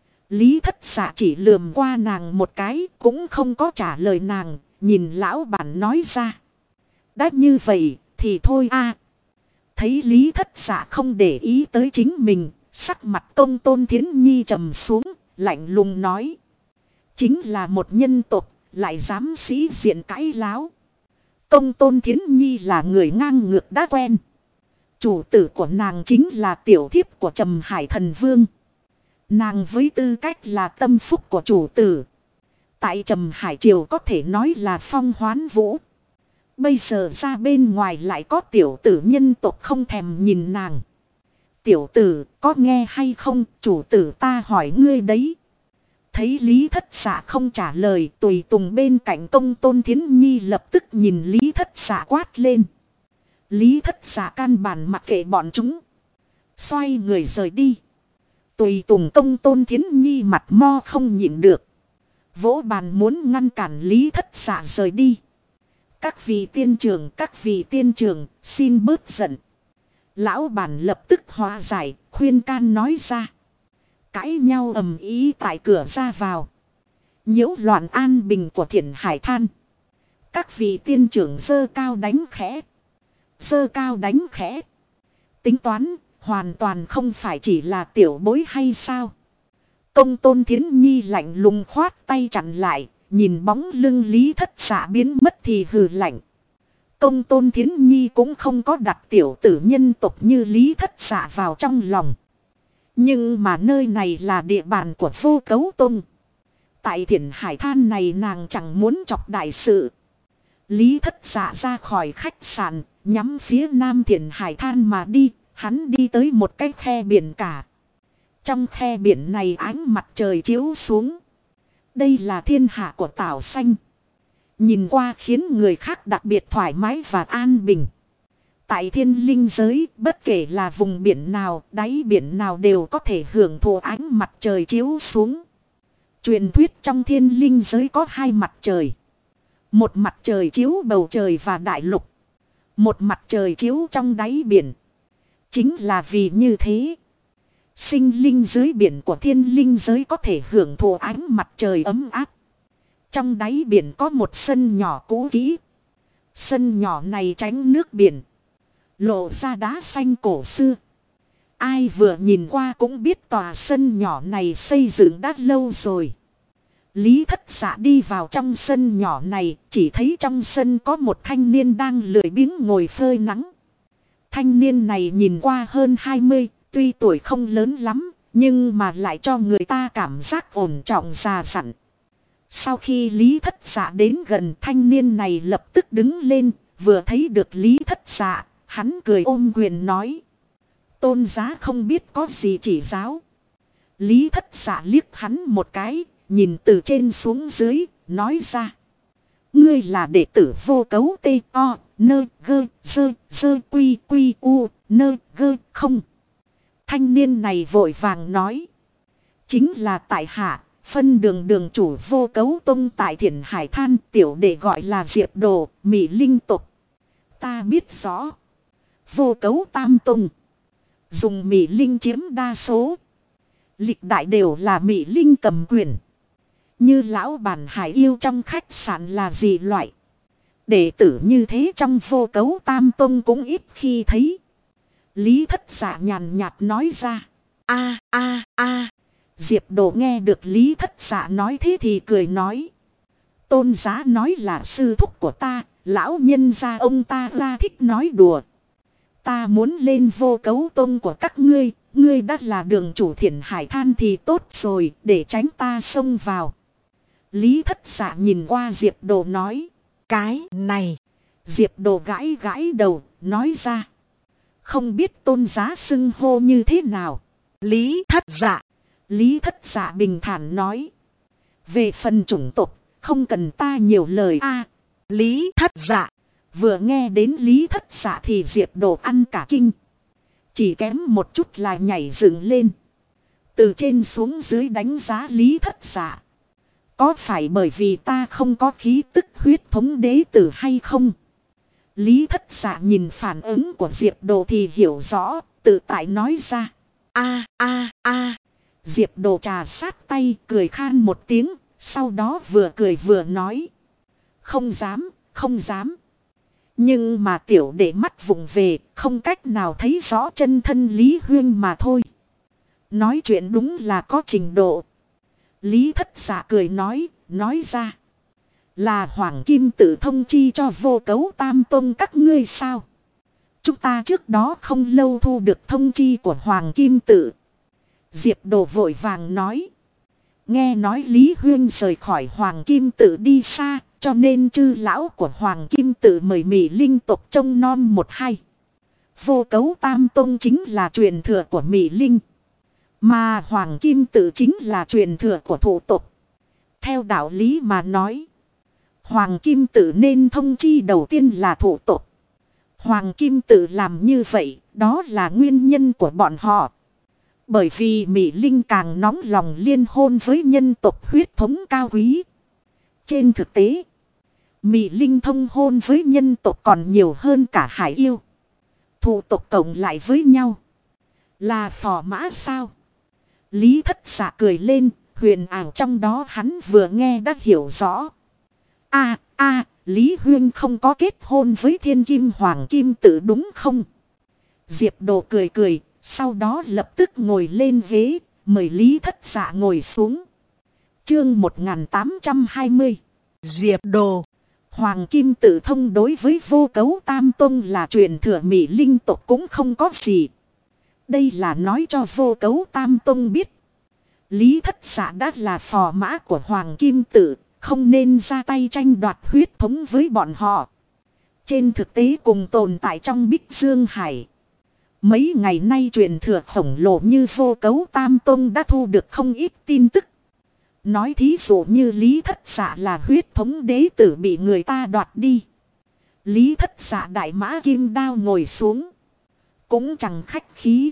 Lý Thất Dạ chỉ lườm qua nàng một cái, cũng không có trả lời nàng, nhìn lão bản nói ra. Đã như vậy, thì thôi a. Thấy Lý Thất Dạ không để ý tới chính mình, sắc mặt Công Tôn Thiến Nhi trầm xuống, lạnh lùng nói. Chính là một nhân tộc, lại dám sĩ diện cãi láo. Công Tôn Thiến Nhi là người ngang ngược đã quen. Chủ tử của nàng chính là tiểu thiếp của Trầm Hải Thần Vương. Nàng với tư cách là tâm phúc của chủ tử, tại Trầm Hải Triều có thể nói là phong hoán vũ. Bây giờ ra bên ngoài lại có tiểu tử nhân tộc không thèm nhìn nàng. Tiểu tử, có nghe hay không, chủ tử ta hỏi ngươi đấy. Thấy Lý Thất Dạ không trả lời, tùy tùng bên cạnh Công Tôn Thiến Nhi lập tức nhìn Lý Thất Dạ quát lên. Lý Thất Dạ căn bản mặc kệ bọn chúng, xoay người rời đi. Tùy tùng Công Tôn Thiến Nhi mặt mo không nhịn được, vỗ bàn muốn ngăn cản Lý Thất Dạ rời đi. Các vị tiên trưởng, xin bớt giận. Lão bản lập tức hóa giải, khuyên can nói ra. Cãi nhau ầm ĩ tại cửa ra vào, nhiễu loạn an bình của Thiển Hải Than. Các vị tiên trưởng giơ cao đánh khẽ. Giơ cao đánh khẽ. Tính toán, hoàn toàn không phải chỉ là tiểu bối hay sao? Công Tôn Thiến Nhi lạnh lùng khoát tay chặn lại. Nhìn bóng lưng Lý Thất Dạ biến mất thì hừ lạnh. Công Tôn Thiến Nhi cũng không có đặt tiểu tử nhân tộc như Lý Thất Dạ vào trong lòng. Nhưng mà nơi này là địa bàn của Vô Cấu Tông. Tại Thiển Hải Than này nàng chẳng muốn chọc đại sự. Lý Thất Dạ ra khỏi khách sạn, nhắm phía nam Thiển Hải Than mà đi. Hắn đi tới một cái khe biển cả. Trong khe biển này ánh mặt trời chiếu xuống. Đây là thiên hạ của Tảo Xanh. Nhìn qua khiến người khác đặc biệt thoải mái và an bình. Tại thiên linh giới, bất kể là vùng biển nào, đáy biển nào đều có thể hưởng thụ ánh mặt trời chiếu xuống. Truyền thuyết trong thiên linh giới có hai mặt trời. Một mặt trời chiếu bầu trời và đại lục. Một mặt trời chiếu trong đáy biển. Chính là vì như thế. Sinh linh dưới biển của thiên linh giới có thể hưởng thụ ánh mặt trời ấm áp. Trong đáy biển có một sân nhỏ cũ kỹ. Sân nhỏ này tránh nước biển. Lộ ra đá xanh cổ xưa. Ai vừa nhìn qua cũng biết tòa sân nhỏ này xây dựng đã lâu rồi. Lý Thất Dạ đi vào trong sân nhỏ này, chỉ thấy trong sân có một thanh niên đang lười biếng ngồi phơi nắng. Thanh niên này nhìn qua hơn 20, tuy tuổi không lớn lắm, nhưng mà lại cho người ta cảm giác ổn trọng già dặn. Sau khi Lý Thất Dạ đến gần, thanh niên này lập tức đứng lên, vừa thấy được Lý Thất Dạ, hắn cười ôm quyền nói. Tôn giá không biết có gì chỉ giáo. Lý Thất Dạ liếc hắn một cái, nhìn từ trên xuống dưới, nói ra. Ngươi là đệ tử Vô Cấu T.O. Nơ gơ dơ dơ quy quy u nơ gơ không. Thanh niên này vội vàng nói. Chính là tại hạ, phân đường đường chủ Vô Cấu Tông tại Thiển Hải Than, tiểu đệ gọi là Diệp Đồ, Mỹ Linh tộc. Ta biết rõ. Vô Cấu Tam Tông. Dùng Mỹ Linh chiếm đa số. Lịch đại đều là Mỹ Linh cầm quyền. Như lão bản Hải Yêu trong khách sạn là gì loại. Đệ tử như thế trong Vô Cấu Tam Tông cũng ít khi thấy. Lý Thất Dạ nhàn nhạt nói ra. A. Diệp Đồ nghe được Lý Thất Dạ nói thế thì cười nói. Tôn giá nói là sư thúc của ta, lão nhân gia ông ta ra thích nói đùa. Ta muốn lên Vô Cấu Tông của các ngươi, ngươi đã là đường chủ Thiển Hải Than thì tốt rồi, để tránh ta xông vào. Lý Thất Dạ nhìn qua Diệp Đồ nói. Cái này. Diệp Đồ gãi gãi đầu, nói ra. Không biết tôn giá xưng hô như thế nào. Lý Thất Dạ. Lý Thất Dạ bình thản nói. Về phần chủng tộc, không cần ta nhiều lời a. Lý Thất Dạ. Vừa nghe đến Lý Thất Dạ thì Diệp Đồ ăn cả kinh. Chỉ kém một chút là nhảy dựng lên. Từ trên xuống dưới đánh giá Lý Thất Dạ. Có phải bởi vì ta không có khí tức huyết thống đế tử hay không? Lý Thất Dạ nhìn phản ứng của Diệp Đồ thì hiểu rõ, tự tại nói ra. A. Diệp Đồ trà sát tay cười khan một tiếng, sau đó vừa cười vừa nói. Không dám. Nhưng mà tiểu đệ mắt vùng về, không cách nào thấy rõ chân thân Lý Huyên mà thôi. Nói chuyện đúng là có trình độ. Lý Thất Dạ cười nói ra. Là Hoàng Kim Tự thông chi cho Vô Cấu Tam Tông các ngươi sao? Chúng ta trước đó không lâu thu được thông chi của Hoàng Kim Tự. Diệp Đồ vội vàng nói. Nghe nói Lý Huyên rời khỏi Hoàng Kim Tự đi xa, cho nên chư lão của Hoàng Kim Tự mời Mỹ Linh tộc trông nom một hai. Vô Cấu Tam Tông chính là truyền thừa của Mỹ Linh. Mà Hoàng Kim Tự chính là truyền thừa của thủ tộc. Theo đạo lý mà nói. Hoàng Kim Tự nên thông chi đầu tiên là thủ tộc. Hoàng Kim Tự làm như vậy, đó là nguyên nhân của bọn họ. Bởi vì Mỹ Linh càng nóng lòng liên hôn với nhân tộc huyết thống cao quý. Trên thực tế, Mỹ Linh thông hôn với nhân tộc còn nhiều hơn cả Hải Yêu. Thủ tộc cộng lại với nhau. Là phò mã sao? Lý Thất Dạ cười lên, huyền ảo trong đó hắn vừa nghe đã hiểu rõ. Lý Huyên không có kết hôn với Thiên Kim Hoàng Kim Tự đúng không? Diệp Đồ cười, sau đó lập tức ngồi lên ghế, Mời Lý Thất Dạ ngồi xuống. Chương 1820. Diệp Đồ. Hoàng Kim Tự Thông đối với Vô Cấu Tam Tông là truyền thừa Mỹ Linh tộc cũng không có gì. Đây là nói cho Vô Cấu Tam Tông biết. Lý Thất Dạ đã là phò mã của Hoàng Kim Tự, không nên ra tay tranh đoạt huyết thống với bọn họ. Trên thực tế cùng tồn tại trong Bích Dương Hải. Mấy ngày nay truyền thừa khổng lồ như Vô Cấu Tam Tông đã thu được không ít tin tức. Nói thí dụ như Lý Thất Dạ là huyết thống đế tử bị người ta đoạt đi. Lý Thất Dạ đại mã kim đao ngồi xuống. Cũng chẳng khách khí.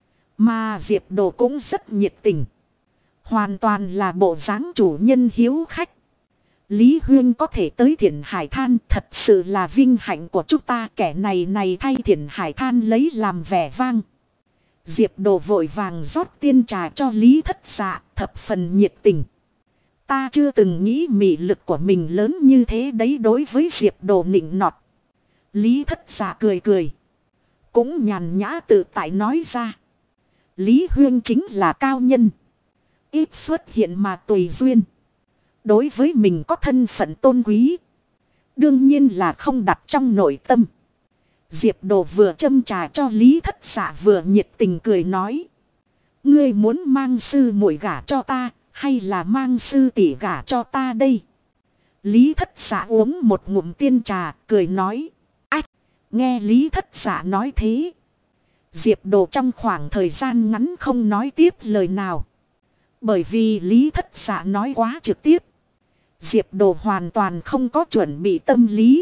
Mà Diệp Đồ cũng rất nhiệt tình. Hoàn toàn là bộ dáng chủ nhân hiếu khách. Lý Huyên có thể tới Thiển Hải Than thật sự là vinh hạnh của chúng ta. Kẻ này thay Thiển Hải Than lấy làm vẻ vang. Diệp Đồ vội vàng rót tiên trà cho Lý Thất Dạ, thập phần nhiệt tình. Ta chưa từng nghĩ mị lực của mình lớn như thế đấy. Đối với Diệp Đồ nịnh nọt, Lý Thất Dạ cười cười, cũng nhàn nhã tự tại nói ra. Lý Huyên chính là cao nhân, ít xuất hiện mà tùy duyên. Đối với mình có thân phận tôn quý, đương nhiên là không đặt trong nội tâm. Diệp Đồ vừa châm trà cho Lý Thất Dạ vừa nhiệt tình cười nói. Ngươi muốn mang sư muội gả cho ta, hay là mang sư tỷ gả cho ta đây? Lý Thất Dạ uống một ngụm tiên trà, cười nói. Ách! Nghe Lý Thất Dạ nói thế, Diệp Đồ trong khoảng thời gian ngắn không nói tiếp lời nào. Bởi vì Lý Thất Dạ nói quá trực tiếp. Diệp Đồ hoàn toàn không có chuẩn bị tâm lý.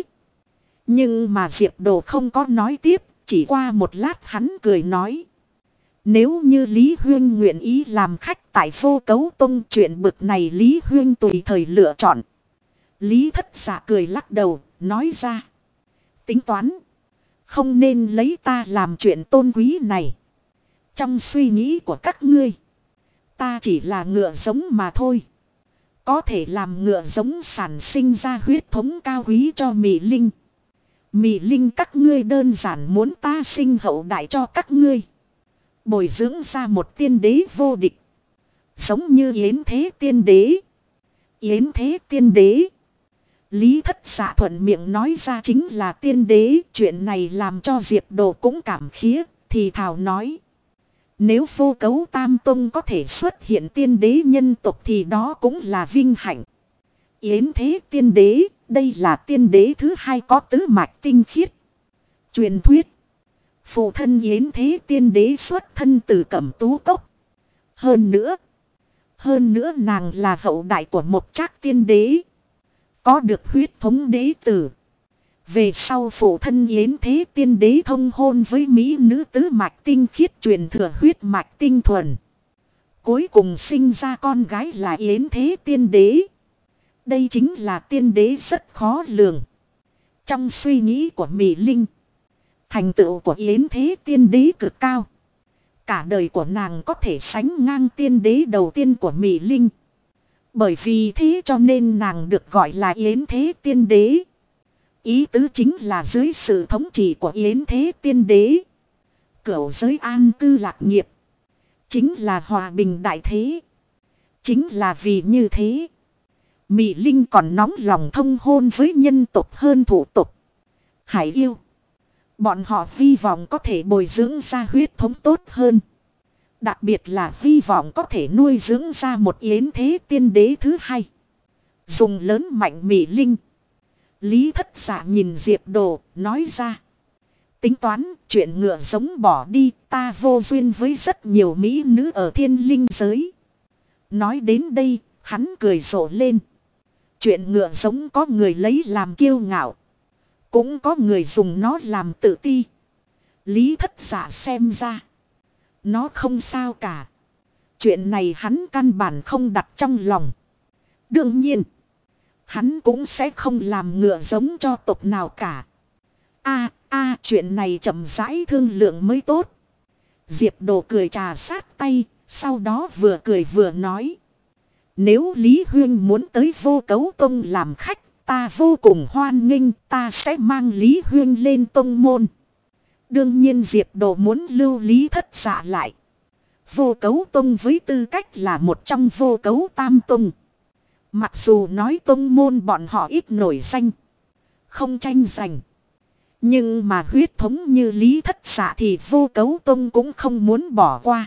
Nhưng mà Diệp Đồ không có nói tiếp, chỉ qua một lát hắn cười nói. Nếu như Lý Huyên nguyện ý làm khách tại Vô Cấu Tông, chuyện bực này Lý Huyên tùy thời lựa chọn. Lý Thất Dạ cười lắc đầu, nói ra. Tính toán, không nên lấy ta làm chuyện tôn quý này. Trong suy nghĩ của các ngươi, ta chỉ là ngựa giống mà thôi. Có thể làm ngựa giống sản sinh ra huyết thống cao quý cho Mị Linh. Mị Linh các ngươi đơn giản muốn ta sinh hậu đại cho các ngươi, bồi dưỡng ra một tiên đế vô địch. Giống như Yến Thế Tiên Đế. Yến Thế Tiên Đế. Lý Thất Dạ thuận miệng nói ra chính là tiên đế. Chuyện này làm cho Diệp Đồ cũng cảm khía, thì thào nói. Nếu Vô Cấu Tam Tông có thể xuất hiện tiên đế nhân tộc thì đó cũng là vinh hạnh. Yến Thế Tiên Đế, đây là tiên đế thứ hai có tứ mạch tinh khiết. Truyền thuyết, phụ thân Yến Thế Tiên Đế xuất thân từ Cẩm Tú Cốc. Hơn nữa nàng là hậu đại của một Trác Tiên Đế, có được huyết thống đế tử. Về sau phụ thân Yến Thế Tiên Đế thông hôn với mỹ nữ tứ mạch tinh khiết truyền thừa huyết mạch tinh thuần. Cuối cùng sinh ra con gái là Yến Thế Tiên Đế. Đây chính là tiên đế rất khó lường. Trong suy nghĩ của Mị Linh, thành tựu của Yến Thế Tiên Đế cực cao. Cả đời của nàng có thể sánh ngang tiên đế đầu tiên của Mị Linh. Bởi vì thế cho nên nàng được gọi là Yến Thế Tiên Đế. Ý tứ chính là dưới sự thống trị của Yến Thế Tiên Đế, cửu giới an cư lạc nghiệp, chính là hòa bình đại thế. Chính là vì như thế, Mị Linh còn nóng lòng thông hôn với nhân tộc hơn thủ tộc hải yêu. Bọn họ hy vọng có thể bồi dưỡng ra huyết thống tốt hơn. Đặc biệt là hy vọng có thể nuôi dưỡng ra một Yến Thế Tiên Đế thứ hai. Dùng lớn mạnh Mị Linh. Lý Thất Dạ nhìn Diệp Đồ, nói ra. Tính toán, chuyện ngựa giống bỏ đi, ta vô duyên với rất nhiều mỹ nữ ở thiên linh giới. Nói đến đây, hắn cười rộ lên. Chuyện ngựa giống có người lấy làm kiêu ngạo, cũng có người dùng nó làm tự ti. Lý Thất Dạ xem ra, nó không sao cả. Chuyện này hắn căn bản không đặt trong lòng. Đương nhiên, hắn cũng sẽ không làm ngựa giống cho tộc nào cả. Chuyện này chậm rãi thương lượng mới tốt. Diệp Đồ cười trà sát tay, sau đó vừa cười vừa nói. Nếu Lý Huyên muốn tới Vô Cấu Tông làm khách, ta vô cùng hoan nghênh, ta sẽ mang Lý Huyên lên tông môn. Đương nhiên Diệp Đồ muốn lưu Lý Thất Dạ lại. Vô Cấu Tông với tư cách là một trong Vô Cấu Tam Tông. Mặc dù nói tông môn bọn họ ít nổi danh, không tranh giành, nhưng mà huyết thống như Lý Thất Dạ thì Vô Cấu Tông cũng không muốn bỏ qua.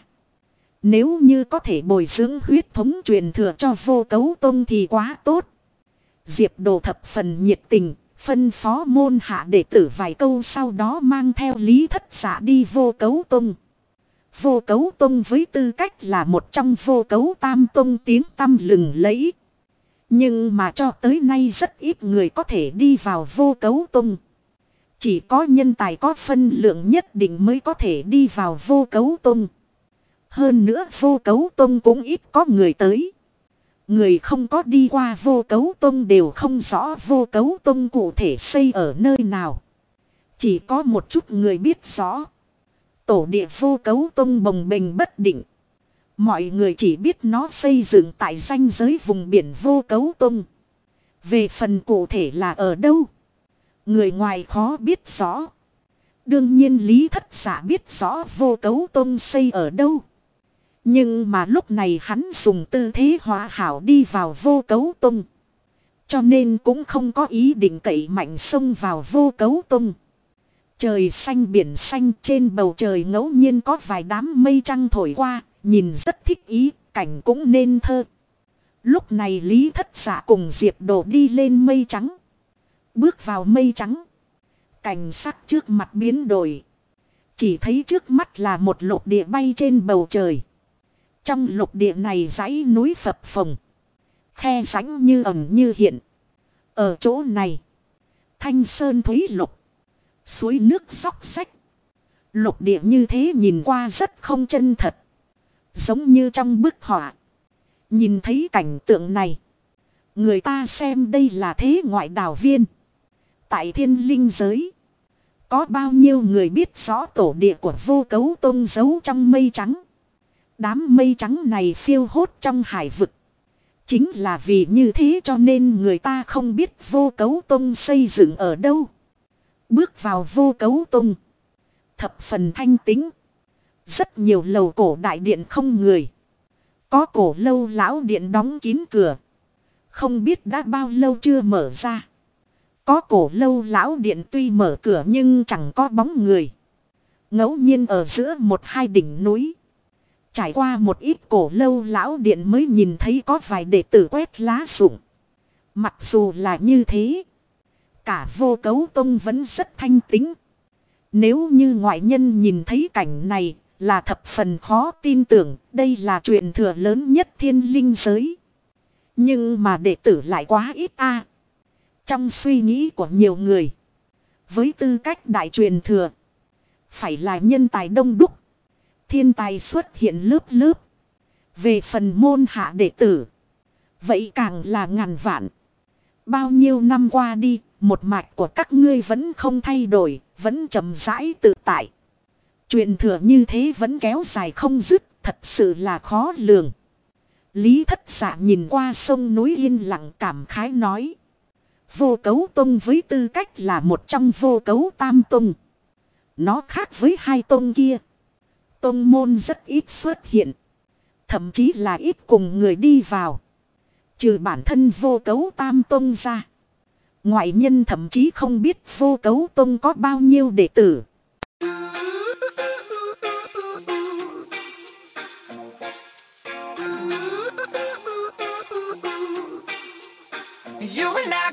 Nếu như có thể bồi dưỡng huyết thống truyền thừa cho Vô Cấu Tông thì quá tốt. Diệp Đồ thập phần nhiệt tình, phân phó môn hạ đệ tử vài câu, sau đó mang theo Lý Thất Dạ đi Vô Cấu Tông. Vô Cấu Tông với tư cách là một trong Vô Cấu Tam Tông tiếng tăm lừng lẫy. Nhưng mà cho tới nay rất ít người có thể đi vào Vô Cấu Tông. Chỉ có nhân tài có phân lượng nhất định mới có thể đi vào Vô Cấu Tông. Hơn nữa Vô Cấu Tông cũng ít có người tới. Người không có đi qua Vô Cấu Tông đều không rõ Vô Cấu Tông cụ thể xây ở nơi nào. Chỉ có một chút người biết rõ. Tổ địa Vô Cấu Tông bồng bềnh bất định. Mọi người chỉ biết nó xây dựng tại ranh giới vùng biển Vô Cấu Tông. Về phần cụ thể là ở đâu, người ngoài khó biết rõ. Đương nhiên Lý Thất Dạ biết rõ Vô Cấu Tông xây ở đâu. Nhưng mà lúc này hắn dùng tư thế hòa hảo đi vào Vô Cấu Tông. Cho nên cũng không có ý định cậy mạnh xông vào Vô Cấu Tông. Trời xanh biển xanh, trên bầu trời ngẫu nhiên có vài đám mây trăng thổi qua, nhìn rất thích ý, cảnh cũng nên thơ. Lúc này Lý Thất Dạ cùng Diệp Đồ đi lên mây trắng. Bước vào mây trắng, cảnh sắc trước mặt biến đổi. Chỉ thấy trước mắt là một lục địa bay trên bầu trời. Trong lục địa này dãy núi phập phồng, khe rãnh như ẩn như hiện. Ở chỗ này, thanh sơn thúy lục, suối nước xóc xách. Lục địa như thế nhìn qua rất không chân thật, giống như trong bức họa. Nhìn thấy cảnh tượng này, người ta xem đây là thế ngoại đảo viên. Tại thiên linh giới, có bao nhiêu người biết rõ tổ địa của Vô Cấu Tông giấu trong mây trắng. Đám mây trắng này phiêu hốt trong hải vực. Chính là vì như thế cho nên người ta không biết Vô Cấu Tông xây dựng ở đâu. Bước vào Vô Cấu Tông, thập phần thanh tĩnh. Rất nhiều lầu cổ đại điện không người. Có cổ lâu lão điện đóng kín cửa, không biết đã bao lâu chưa mở ra. Có cổ lâu lão điện tuy mở cửa nhưng chẳng có bóng người. Ngẫu nhiên ở giữa một hai đỉnh núi, trải qua một ít cổ lâu lão điện mới nhìn thấy có vài đệ tử quét lá rụng. Mặc dù là như thế, cả Vô Cấu Tông vẫn rất thanh tĩnh. Nếu như ngoại nhân nhìn thấy cảnh này, là thập phần khó tin tưởng đây là truyền thừa lớn nhất thiên linh giới. Nhưng mà đệ tử lại quá ít a. Trong suy nghĩ của nhiều người, với tư cách đại truyền thừa, phải là nhân tài đông đúc, thiên tài xuất hiện lớp lớp. Về phần môn hạ đệ tử, vậy càng là ngàn vạn. Bao nhiêu năm qua đi, một mạch của các ngươi vẫn không thay đổi, vẫn chậm rãi tự tại. Truyền thừa như thế vẫn kéo dài không dứt, thật sự là khó lường. Lý Thất Dạ nhìn qua sông núi yên lặng cảm khái nói. Vô Cấu Tông với tư cách là một trong Vô Cấu Tam Tông. Nó khác với hai tông kia. Tông môn rất ít xuất hiện. Thậm chí là ít cùng người đi vào. Trừ bản thân Vô Cấu Tam Tông ra, ngoại nhân thậm chí không biết Vô Cấu Tông có bao nhiêu đệ tử. You and I